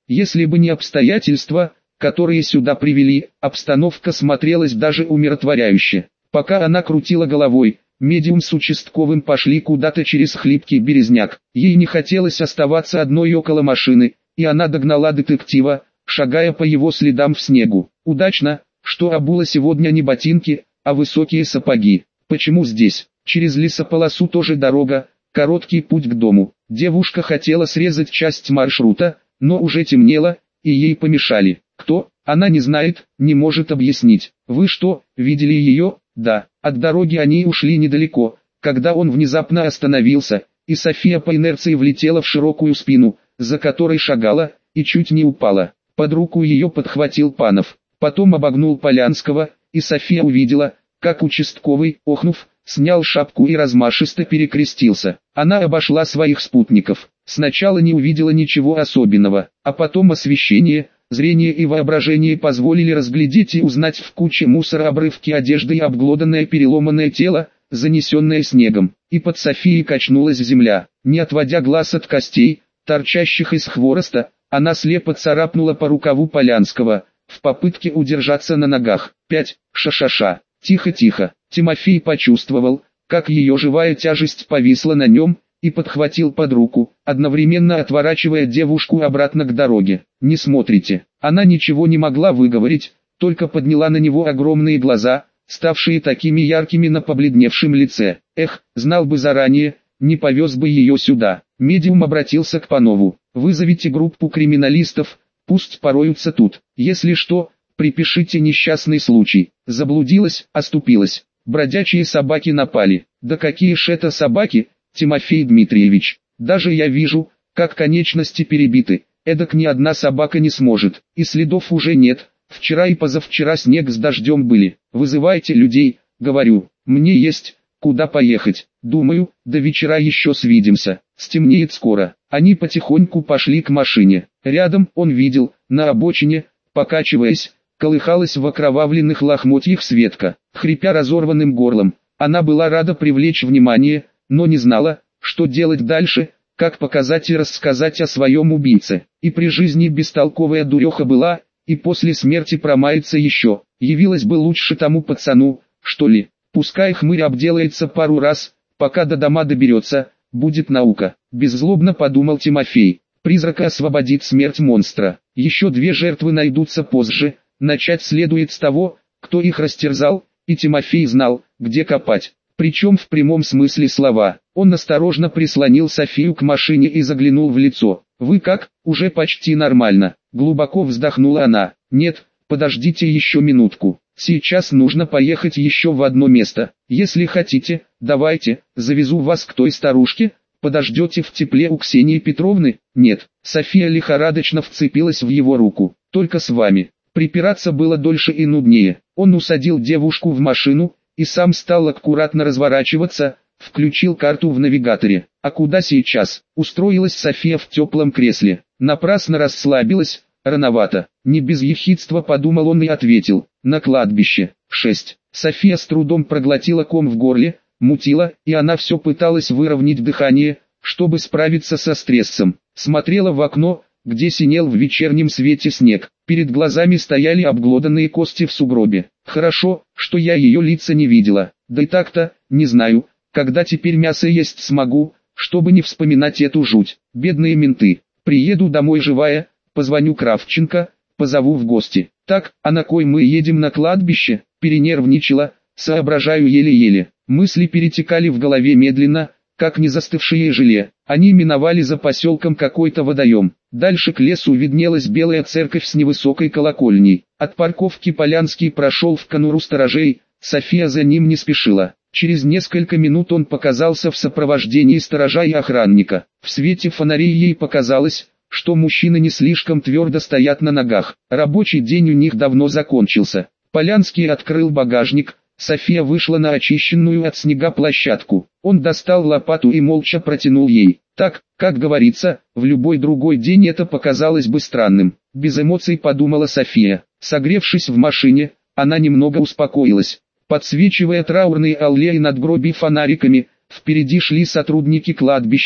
Если бы не обстоятельства, которые сюда привели, обстановка смотрелась даже умиротворяюще. Пока она крутила головой, медиум с участковым пошли куда-то через хлипкий березняк. Ей не хотелось оставаться одной около машины, и она догнала детектива, шагая по его следам в снегу. Удачно, что обула сегодня не ботинки, а высокие сапоги. Почему здесь? Через лесополосу тоже дорога, короткий путь к дому. Девушка хотела срезать часть маршрута, но уже темнело, и ей помешали. Кто? Она не знает, не может объяснить. Вы что, видели ее? Да. От дороги они ушли недалеко, когда он внезапно остановился, и София по инерции влетела в широкую спину, за которой шагала, и чуть не упала. Под руку ее подхватил Панов. Потом обогнул Полянского, и София увидела, как участковый, охнув, снял шапку и размашисто перекрестился. Она обошла своих спутников. Сначала не увидела ничего особенного, а потом освещение, зрение и воображение позволили разглядеть и узнать в куче мусора обрывки одежды и обглоданное переломанное тело, занесенное снегом. И под Софией качнулась земля. Не отводя глаз от костей, торчащих из хвороста, она слепо царапнула по рукаву Полянского, в попытке удержаться на ногах. Пять. Ша-ша-ша. Тихо-тихо. Тимофей почувствовал, как ее живая тяжесть повисла на нем, и подхватил под руку, одновременно отворачивая девушку обратно к дороге. «Не смотрите». Она ничего не могла выговорить, только подняла на него огромные глаза, ставшие такими яркими на побледневшем лице. Эх, знал бы заранее, не повез бы ее сюда. Медиум обратился к Панову. «Вызовите группу криминалистов, пусть пороются тут. Если что, припишите несчастный случай. Заблудилась, оступилась. Бродячие собаки напали». «Да какие ж это собаки, Тимофей Дмитриевич? Даже я вижу, как конечности перебиты. Эдак ни одна собака не сможет. И следов уже нет. Вчера и позавчера снег с дождем были. Вызывайте людей, говорю. Мне есть куда поехать. Думаю, до вечера еще свидимся. Стемнеет скоро». Они потихоньку пошли к машине. Рядом он видел, на обочине, покачиваясь, колыхалась в окровавленных лохмотьях Светка. Хрипя разорванным горлом, она была рада привлечь внимание, но не знала, что делать дальше, как показать и рассказать о своем убийце. И при жизни бестолковая дуреха была, и после смерти промается еще. Явилась бы лучше тому пацану, что ли. Пускай хмырь обделается пару раз, пока до дома доберется, будет наука. Беззлобно подумал Тимофей. Призрака освободит смерть монстра. Еще две жертвы найдутся позже. Начать следует с того, кто их растерзал, и Тимофей знал, где копать. Причем в прямом смысле слова. Он осторожно прислонил Софию к машине и заглянул в лицо. «Вы как? Уже почти нормально». Глубоко вздохнула она. «Нет, подождите еще минутку. Сейчас нужно поехать еще в одно место. Если хотите, давайте, завезу вас к той старушке. Подождете в тепле у Ксении Петровны?» «Нет». София лихорадочно вцепилась в его руку. «Только с вами». Припираться было дольше и нуднее. Он усадил девушку в машину, и сам стал аккуратно разворачиваться, включил карту в навигаторе. «А куда сейчас?» Устроилась София в теплом кресле. Напрасно расслабилась, рановато. Не без ехидства подумал он и ответил. «На кладбище». шесть. София с трудом проглотила ком в горле, мутила, и она все пыталась выровнять дыхание, чтобы справиться со стрессом. Смотрела в окно, где синел в вечернем свете снег. Перед глазами стояли обглоданные кости в сугробе. Хорошо, что я ее лица не видела. Да и так-то, не знаю, когда теперь мясо есть смогу, чтобы не вспоминать эту жуть. Бедные менты. Приеду домой живая, позвоню Кравченко, позову в гости. Так, а на кой мы едем на кладбище? Перенервничала, соображаю еле-еле. Мысли перетекали в голове медленно, как не застывшее желе. Они миновали за поселком какой-то водоем. Дальше к лесу виднелась белая церковь с невысокой колокольней. От парковки Полянский прошел в конуру сторожей, София за ним не спешила. Через несколько минут он показался в сопровождении сторожа и охранника. В свете фонарей ей показалось, что мужчины не слишком твердо стоят на ногах. Рабочий день у них давно закончился. Полянский открыл багажник. София вышла на очищенную от снега площадку. Он достал лопату и молча протянул ей. Так, как говорится, в любой другой день это показалось бы странным. Без эмоций подумала София. Согревшись в машине, она немного успокоилась. Подсвечивая траурные аллеи надгробий фонариками, впереди шли сотрудники кладбища,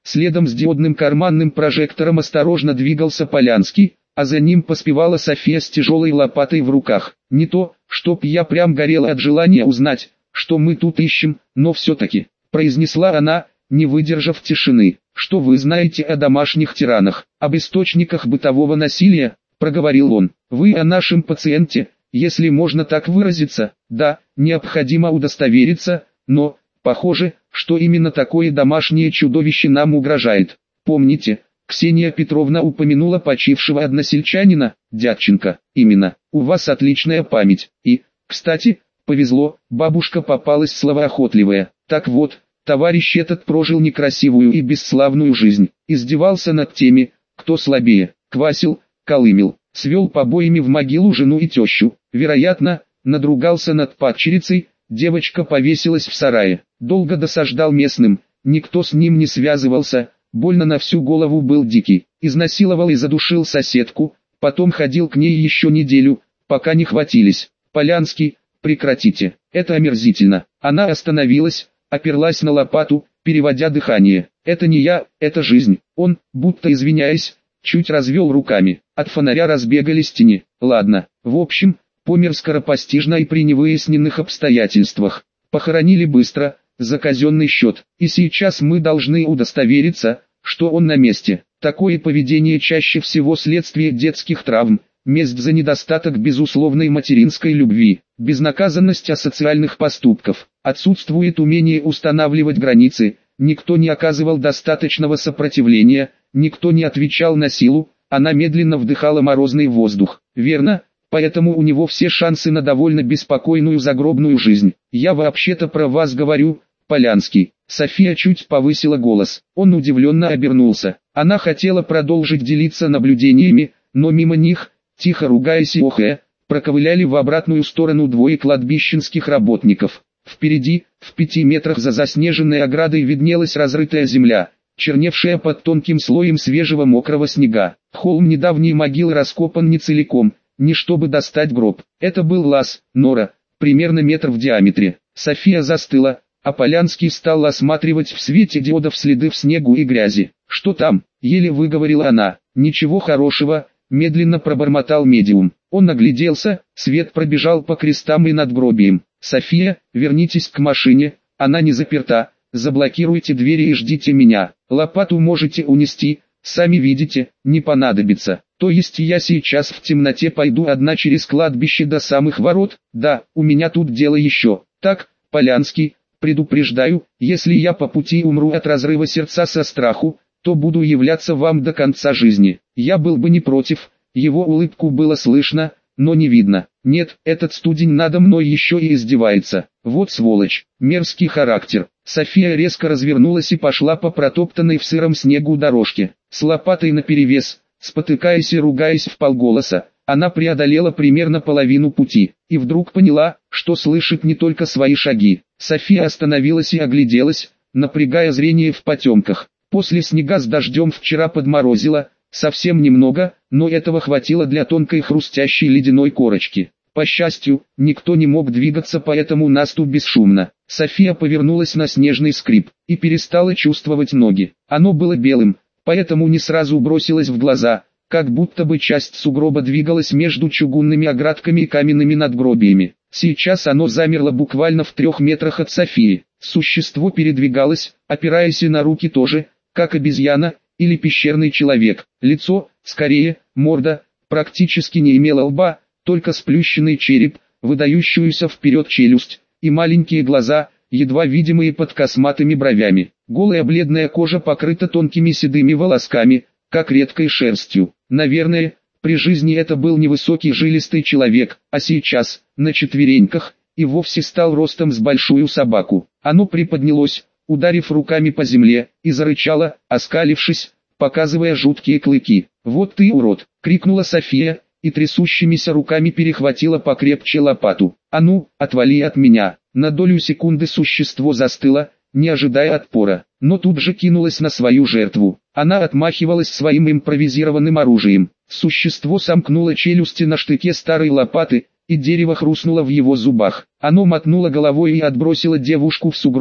Следом с диодным карманным прожектором осторожно двигался Полянский, а за ним поспевала София с тяжелой лопатой в руках. Не то, чтоб я прям горела от желания узнать, что мы тут ищем, но все-таки, произнесла она, не выдержав тишины. Что вы знаете о домашних тиранах, об источниках бытового насилия, проговорил он. Вы о нашем пациенте, если можно так выразиться. Да, необходимо удостовериться, но, похоже, что именно такое домашнее чудовище нам угрожает. Помните, Ксения Петровна упомянула почившего односельчанина, Дядченко. Именно, у вас отличная память. И, кстати, повезло, бабушка попалась словоохотливая. Так вот, товарищ этот прожил некрасивую и бесславную жизнь. Издевался над теми, кто слабее, квасил, колымел, свел побоями в могилу жену и тещу. Вероятно, надругался над падчерицей, девочка повесилась в сарае. Долго досаждал местным, никто с ним не связывался. Больно на всю голову был дикий, изнасиловал и задушил соседку, потом ходил к ней еще неделю, пока не хватились. Полянский, прекратите, это омерзительно. Она остановилась, оперлась на лопату, переводя дыхание. Это не я, это жизнь. Он, будто извиняясь, чуть развел руками. От фонаря разбегались тени. Ладно, в общем, помер скоропостижно и при невыясненных обстоятельствах. Похоронили быстро, за казенный счет. И сейчас мы должны удостовериться, что он на месте. Такое поведение чаще всего следствие детских травм, месть за недостаток безусловной материнской любви, безнаказанность асоциальных поступков. Отсутствует умение устанавливать границы, никто не оказывал достаточного сопротивления, никто не отвечал на силу, она медленно вдыхала морозный воздух. Верно? Поэтому у него все шансы на довольно беспокойную загробную жизнь. Я вообще-то про вас говорю, Полянский. София чуть повысила голос. Он удивленно обернулся. Она хотела продолжить делиться наблюдениями, но мимо них, тихо ругаясь и охая, проковыляли в обратную сторону двое кладбищенских работников. Впереди, в пяти метрах за заснеженной оградой виднелась разрытая земля, черневшая под тонким слоем свежего мокрого снега. Холм недавней могилы раскопан не целиком, не чтобы достать гроб. Это был лаз, нора, примерно метр в диаметре. София застыла, а Полянский стал осматривать в свете диодов следы в снегу и грязи. «Что там?» — еле выговорила она. «Ничего хорошего», — медленно пробормотал медиум. Он нагляделся, свет пробежал по крестам и надгробиям. «София, вернитесь к машине, она не заперта, заблокируйте двери и ждите меня. Лопату можете унести, сами видите, не понадобится. То есть я сейчас в темноте пойду одна через кладбище до самых ворот? Да, у меня тут дело еще. Так, Полянский, предупреждаю, если я по пути умру от разрыва сердца со страху, то буду являться вам до конца жизни. Я был бы не против». Его улыбку было слышно, но не видно. Нет, этот студень надо мной еще и издевается. Вот сволочь, мерзкий характер. София резко развернулась и пошла по протоптанной в сыром снегу дорожке. С лопатой наперевес, спотыкаясь и ругаясь вполголоса, она преодолела примерно половину пути, и вдруг поняла, что слышит не только свои шаги. София остановилась и огляделась, напрягая зрение в потемках. После снега с дождем вчера подморозило, совсем немного, но этого хватило для тонкой хрустящей ледяной корочки. По счастью, никто не мог двигаться по этому насту бесшумно. София повернулась на снежный скрип и перестала чувствовать ноги. Оно было белым, поэтому не сразу бросилось в глаза, как будто бы часть сугроба двигалась между чугунными оградками и каменными надгробиями. Сейчас оно замерло буквально в трех метрах от Софии. Существо передвигалось, опираясь и на руки тоже, как обезьяна или пещерный человек. Лицо, скорее, морда, практически не имело лба, только сплющенный череп, выдающуюся вперед челюсть, и маленькие глаза, едва видимые под косматыми бровями. Голая бледная кожа покрыта тонкими седыми волосками, как редкой шерстью. Наверное, при жизни это был невысокий жилистый человек, а сейчас, на четвереньках, и вовсе стал ростом с большую собаку. Оно приподнялось, ударив руками по земле, и зарычала, оскалившись, показывая жуткие клыки. «Вот ты урод!» — крикнула София, и трясущимися руками перехватила покрепче лопату. «А ну, отвали от меня!» На долю секунды существо застыло, не ожидая отпора, но тут же кинулась на свою жертву. Она отмахивалась своим импровизированным оружием. Существо сомкнуло челюсти на штыке старой лопаты, и дерево хрустнуло в его зубах. Оно мотнуло головой и отбросило девушку в сугроб,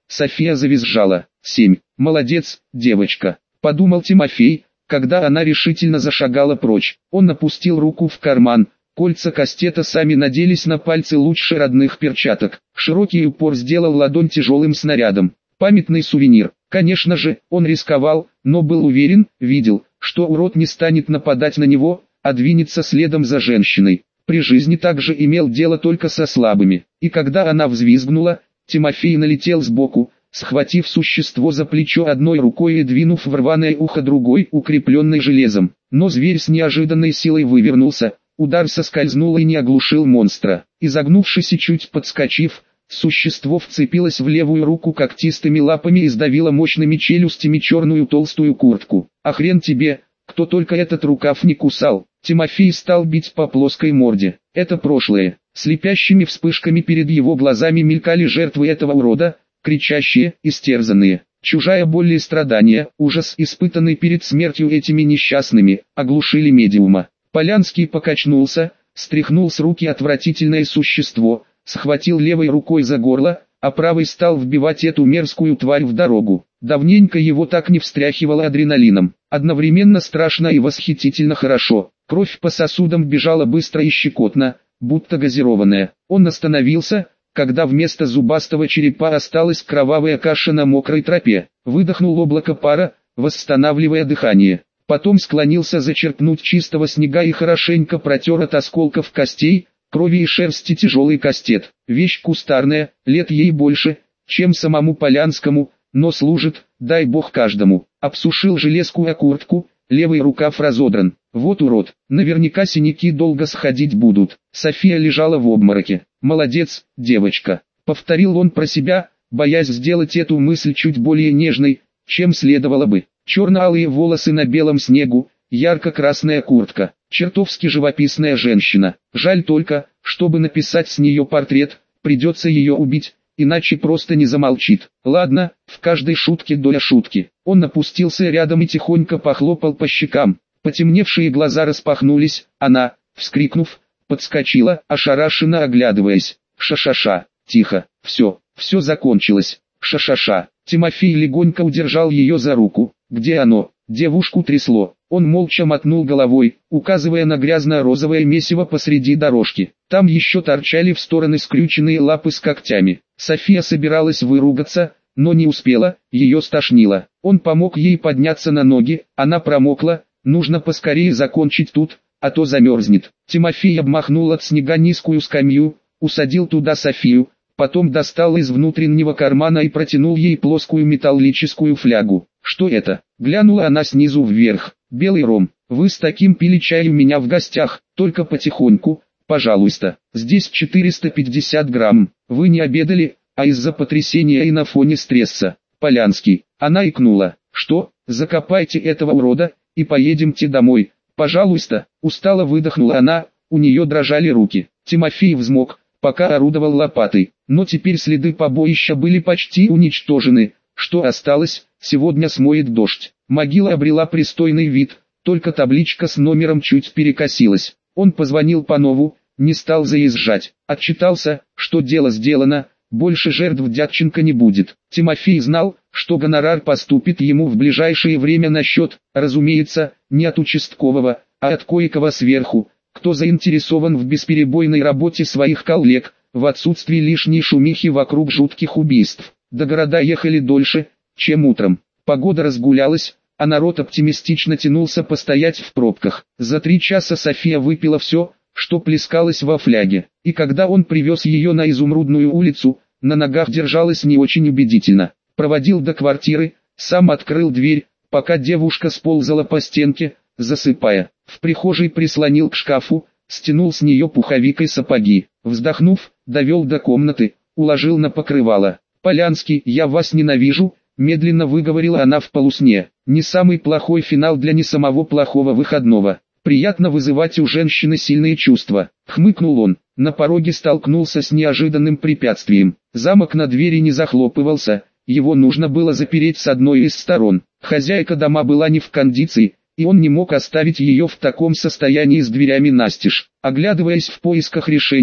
София завизжала. «Семь. Молодец, девочка», — подумал Тимофей, когда она решительно зашагала прочь. Он опустил руку в карман. Кольца кастета сами наделись на пальцы лучше родных перчаток. Широкий упор сделал ладонь тяжелым снарядом. Памятный сувенир. Конечно же, он рисковал, но был уверен, видел, что урод не станет нападать на него, а двинется следом за женщиной. При жизни также имел дело только со слабыми. И когда она взвизгнула, Тимофей налетел сбоку, схватив существо за плечо одной рукой и двинув в рваное ухо другой, укрепленной железом. Но зверь с неожиданной силой вывернулся, удар соскользнул и не оглушил монстра. Изогнувшись и чуть подскочив, существо вцепилось в левую руку когтистыми лапами и сдавило мощными челюстями черную толстую куртку. «А хрен тебе, кто только этот рукав не кусал!» Тимофей стал бить по плоской морде. Это прошлое. Слепящими вспышками перед его глазами мелькали жертвы этого урода, кричащие, истерзанные. Чужая боль и страдания, ужас, испытанный перед смертью этими несчастными, оглушили медиума. Полянский покачнулся, стряхнул с руки отвратительное существо, схватил левой рукой за горло, а правой стал вбивать эту мерзкую тварь в дорогу. Давненько его так не встряхивало адреналином. Одновременно страшно и восхитительно хорошо. Кровь по сосудам бежала быстро и щекотно, будто газированная. Он остановился, когда вместо зубастого черепа осталась кровавая каша на мокрой тропе. Выдохнул облако пара, восстанавливая дыхание. Потом склонился зачерпнуть чистого снега и хорошенько протер от осколков костей, крови и шерсти тяжелый кастет. Вещь кустарная, лет ей больше, чем самому Полянскому, но служит, дай бог каждому. Обсушил железку о куртку, левый рукав разодран. Вот урод, наверняка синяки долго сходить будут. София лежала в обмороке. «Молодец, девочка», — повторил он про себя, боясь сделать эту мысль чуть более нежной, чем следовало бы. Черно-алые волосы на белом снегу, ярко-красная куртка, чертовски живописная женщина. Жаль только, чтобы написать с нее портрет, придется ее убить, иначе просто не замолчит. Ладно, в каждой шутке доля шутки. Он опустился рядом и тихонько похлопал по щекам. Потемневшие глаза распахнулись, она, вскрикнув, подскочила, ошарашенно оглядываясь. «Ша-ша-ша, тихо, все, все закончилось, ша-ша-ша». Тимофей легонько удержал ее за руку. «Где оно?» Девушку трясло. Он молча мотнул головой, указывая на грязно-розовое месиво посреди дорожки. Там еще торчали в стороны скрюченные лапы с когтями. София собиралась выругаться, но не успела, ее стошнило. Он помог ей подняться на ноги, она промокла, нужно поскорее закончить тут, а то замерзнет. Тимофей обмахнул от снега низкую скамью, усадил туда Софию, потом достал из внутреннего кармана и протянул ей плоскую металлическую флягу. «Что это?» Глянула она снизу вверх. «Белый ром. Вы с таким пили чай у меня в гостях, только потихоньку, пожалуйста. Здесь четыреста пятьдесят грамм. Вы не обедали, а из-за потрясения и на фоне стресса». Полянский. Она икнула. «Что? Закопайте этого урода, и поедемте домой, пожалуйста». Устало выдохнула она, у нее дрожали руки. Тимофей взмок, пока орудовал лопатой. Но теперь следы побоища были почти уничтожены. Что осталось, сегодня смоет дождь. Могила обрела пристойный вид, только табличка с номером чуть перекосилась. Он позвонил Панову, не стал заезжать. Отчитался, что дело сделано, больше жертв Дядченко не будет. Тимофей знал, что гонорар поступит ему в ближайшее время на счет, разумеется, не от участкового, а от кое-кого сверху, кто заинтересован в бесперебойной работе своих коллег, в отсутствии лишней шумихи вокруг жутких убийств. До города ехали дольше, чем утром. Погода разгулялась, а народ оптимистично тянулся постоять в пробках. За три часа София выпила все, что плескалось во фляге. И когда он привез ее на Изумрудную улицу, на ногах держалась не очень убедительно. Проводил до квартиры, сам открыл дверь, пока девушка сползала по стенке, засыпая. В прихожей прислонил к шкафу, стянул с нее пуховик и сапоги. Вздохнув, довел до комнаты, уложил на покрывало. «Полянский, я вас ненавижу», — медленно выговорила она в полусне. «Не самый плохой финал для не самого плохого выходного. Приятно вызывать у женщины сильные чувства». Хмыкнул он, на пороге столкнулся с неожиданным препятствием. Замок на двери не захлопывался, его нужно было запереть с одной из сторон. Хозяйка дома была не в кондиции, и он не мог оставить ее в таком состоянии с дверями настежь. Оглядываясь в поисках решения,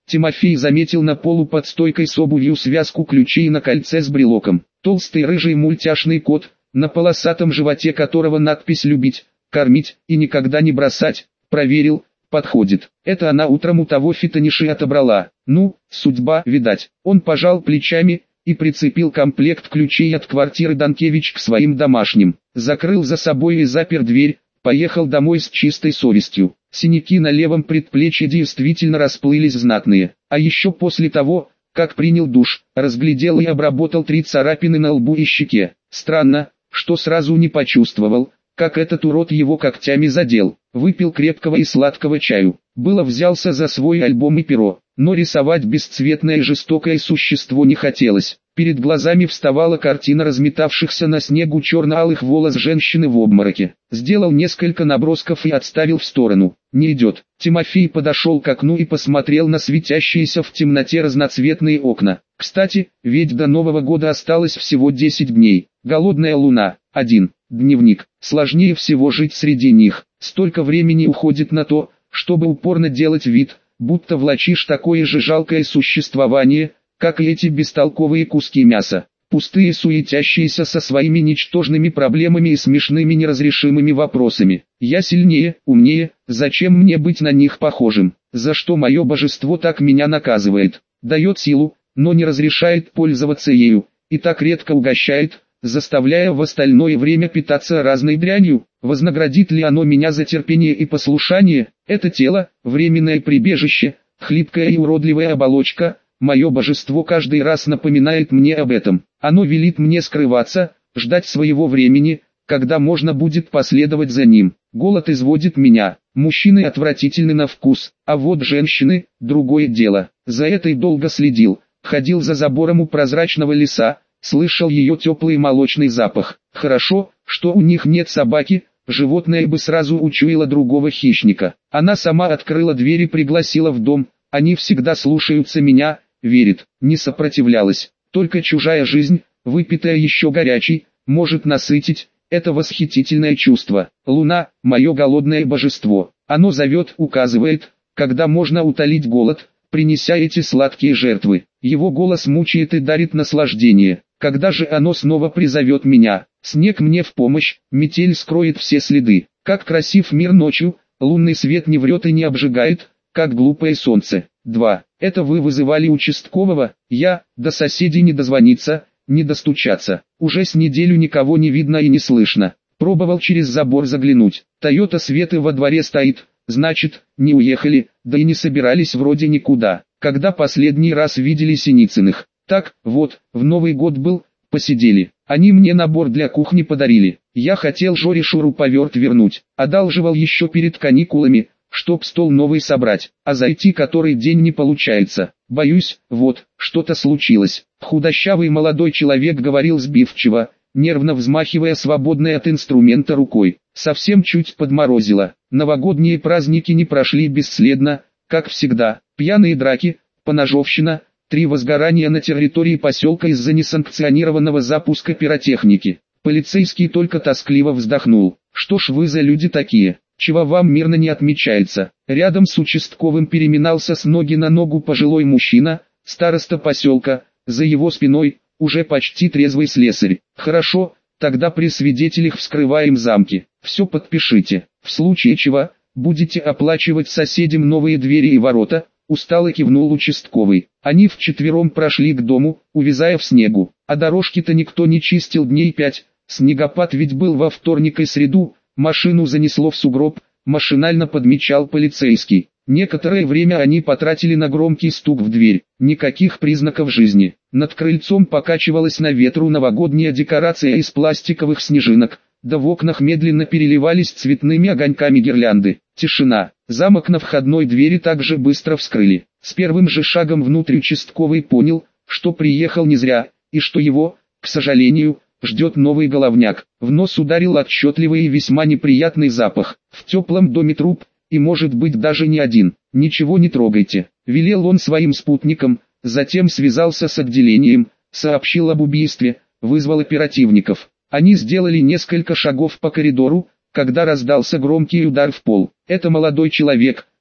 Тимофей заметил на полу под стойкой с обувью связку ключей на кольце с брелоком. Толстый рыжий мультяшный кот, на полосатом животе которого надпись «Любить, кормить и никогда не бросать», проверил, подходит. Это она утром у того фитониши отобрала. Ну, судьба, видать. Он пожал плечами и прицепил комплект ключей от квартиры Данкевич к своим домашним. Закрыл за собой и запер дверь, поехал домой с чистой совестью. Синяки на левом предплечье действительно расплылись знатные. А еще после того, как принял душ, разглядел и обработал три царапины на лбу и щеке. Странно, что сразу не почувствовал, как этот урод его когтями задел. Выпил крепкого и сладкого чаю. Было взялся за свой альбом и перо, но рисовать бесцветное и жестокое существо не хотелось. Перед глазами вставала картина разметавшихся на снегу черно-алых волос женщины в обмороке. Сделал несколько набросков и отставил в сторону. Не идет. Тимофей подошел к окну и посмотрел на светящиеся в темноте разноцветные окна. Кстати, ведь до Нового года осталось всего десять дней. Голодная луна. один. Дневник. Сложнее всего жить среди них. Столько времени уходит на то, чтобы упорно делать вид, будто влачишь такое же жалкое существование, как и эти бестолковые куски мяса, пустые, суетящиеся со своими ничтожными проблемами и смешными неразрешимыми вопросами. Я сильнее, умнее, зачем мне быть на них похожим? За что мое божество так меня наказывает? Дает силу, но не разрешает пользоваться ею, и так редко угощает, заставляя в остальное время питаться разной дрянью. Вознаградит ли оно меня за терпение и послушание? Это тело, временное прибежище, хлипкая и уродливая оболочка. Мое божество каждый раз напоминает мне об этом. Оно велит мне скрываться, ждать своего времени, когда можно будет последовать за ним. Голод изводит меня. Мужчины отвратительны на вкус, а вот женщины – другое дело. За этой долго следил, ходил за забором у прозрачного леса, слышал ее теплый молочный запах. Хорошо, что у них нет собаки, животное бы сразу учуяло другого хищника. Она сама открыла дверь и пригласила в дом, они всегда слушаются меня, верит, не сопротивлялась. Только чужая жизнь, выпитая еще горячей, может насытить, это восхитительное чувство. Луна, мое голодное божество, оно зовет, указывает, когда можно утолить голод, принеся эти сладкие жертвы. Его голос мучает и дарит наслаждение. Когда же оно снова призовет меня? Снег мне в помощь, метель скроет все следы. Как красив мир ночью, лунный свет не врет и не обжигает, как глупое солнце. два. Это вы вызывали участкового? Я, до соседей не дозвониться, не достучаться. Уже с неделю никого не видно и не слышно. Пробовал через забор заглянуть. Тойота Светы во дворе стоит, значит, не уехали, да и не собирались вроде никуда. Когда последний раз видели Синицыных? Так, вот, в Новый год был, посидели. Они мне набор для кухни подарили. Я хотел Жоре шуруповерт вернуть. Одалживал еще перед каникулами, чтоб стол новый собрать, а зайти который день не получается. Боюсь, вот, что-то случилось. Худощавый молодой человек говорил сбивчиво, нервно взмахивая свободной от инструмента рукой. Совсем чуть подморозило. Новогодние праздники не прошли бесследно, как всегда. Пьяные драки, поножовщина, три возгорания на территории поселка из-за несанкционированного запуска пиротехники. Полицейский только тоскливо вздохнул. Что ж вы за люди такие? Чего вам мирно не отмечается? Рядом с участковым переминался с ноги на ногу пожилой мужчина, староста поселка, за его спиной, уже почти трезвый слесарь. Хорошо, тогда при свидетелях вскрываем замки. Все подпишите. В случае чего, будете оплачивать соседям новые двери и ворота, устало кивнул участковый. Они вчетвером прошли к дому, увязая в снегу. А дорожки-то никто не чистил дней пять, снегопад ведь был во вторник и среду. Машину занесло в сугроб, машинально подмечал полицейский. Некоторое время они потратили на громкий стук в дверь. Никаких признаков жизни. Над крыльцом покачивалась на ветру новогодняя декорация из пластиковых снежинок, да в окнах медленно переливались цветными огоньками гирлянды. Тишина. Замок на входной двери также быстро вскрыли. С первым же шагом внутрь участковый понял, что приехал не зря, и что его, к сожалению, ждет новый головняк. В нос ударил отчетливый и весьма неприятный запах. В теплом доме труп, и может быть даже не один. Ничего не трогайте, велел он своим спутникам, затем связался с отделением, сообщил об убийстве, вызвал оперативников. Они сделали несколько шагов по коридору, когда раздался громкий удар в пол. Это молодой человек,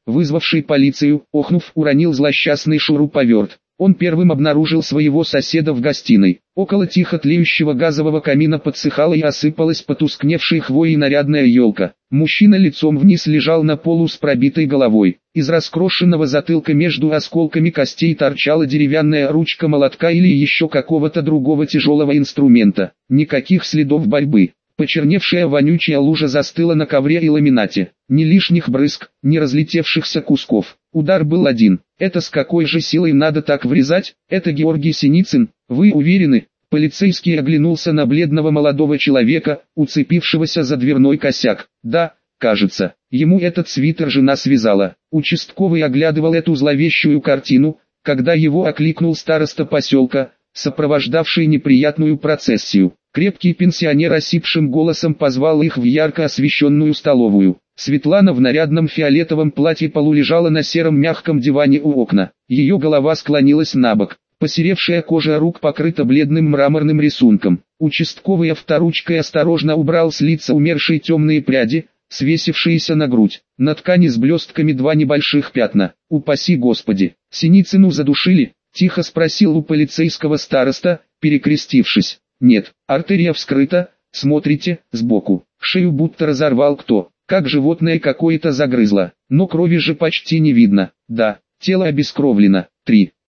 вызвавший полицию, охнув, уронил злосчастный шуруповерт. Он первым обнаружил своего соседа в гостиной. Около тихо тлеющего газового камина подсыхала и осыпалась потускневшей хвоей нарядная елка. Мужчина лицом вниз лежал на полу с пробитой головой. Из раскрошенного затылка между осколками костей торчала деревянная ручка молотка или еще какого-то другого тяжелого инструмента. Никаких следов борьбы. Почерневшая вонючая лужа застыла на ковре и ламинате. Ни лишних брызг, ни разлетевшихся кусков. Удар был один. Это с какой же силой надо так врезать? Это Георгий Синицын, вы уверены? Полицейский оглянулся на бледного молодого человека, уцепившегося за дверной косяк. Да, кажется, ему этот свитер жена связала. Участковый оглядывал эту зловещую картину, когда его окликнул староста поселка, сопровождавший неприятную процессию. Крепкий пенсионер осипшим голосом позвал их в ярко освещенную столовую. Светлана в нарядном фиолетовом платье полулежала на сером мягком диване у окна. Ее голова склонилась набок. Посеревшая кожа рук покрыта бледным мраморным рисунком. Участковый авторучкой осторожно убрал с лица умершей темные пряди, свесившиеся на грудь. На ткани с блестками два небольших пятна. «Упаси Господи! Синицыну задушили?» — тихо спросил у полицейского староста, перекрестившись. «Нет, артерия вскрыта, смотрите, сбоку. Шею будто разорвал кто, как животное какое-то загрызло, но крови же почти не видно. Да, тело обескровлено. Три.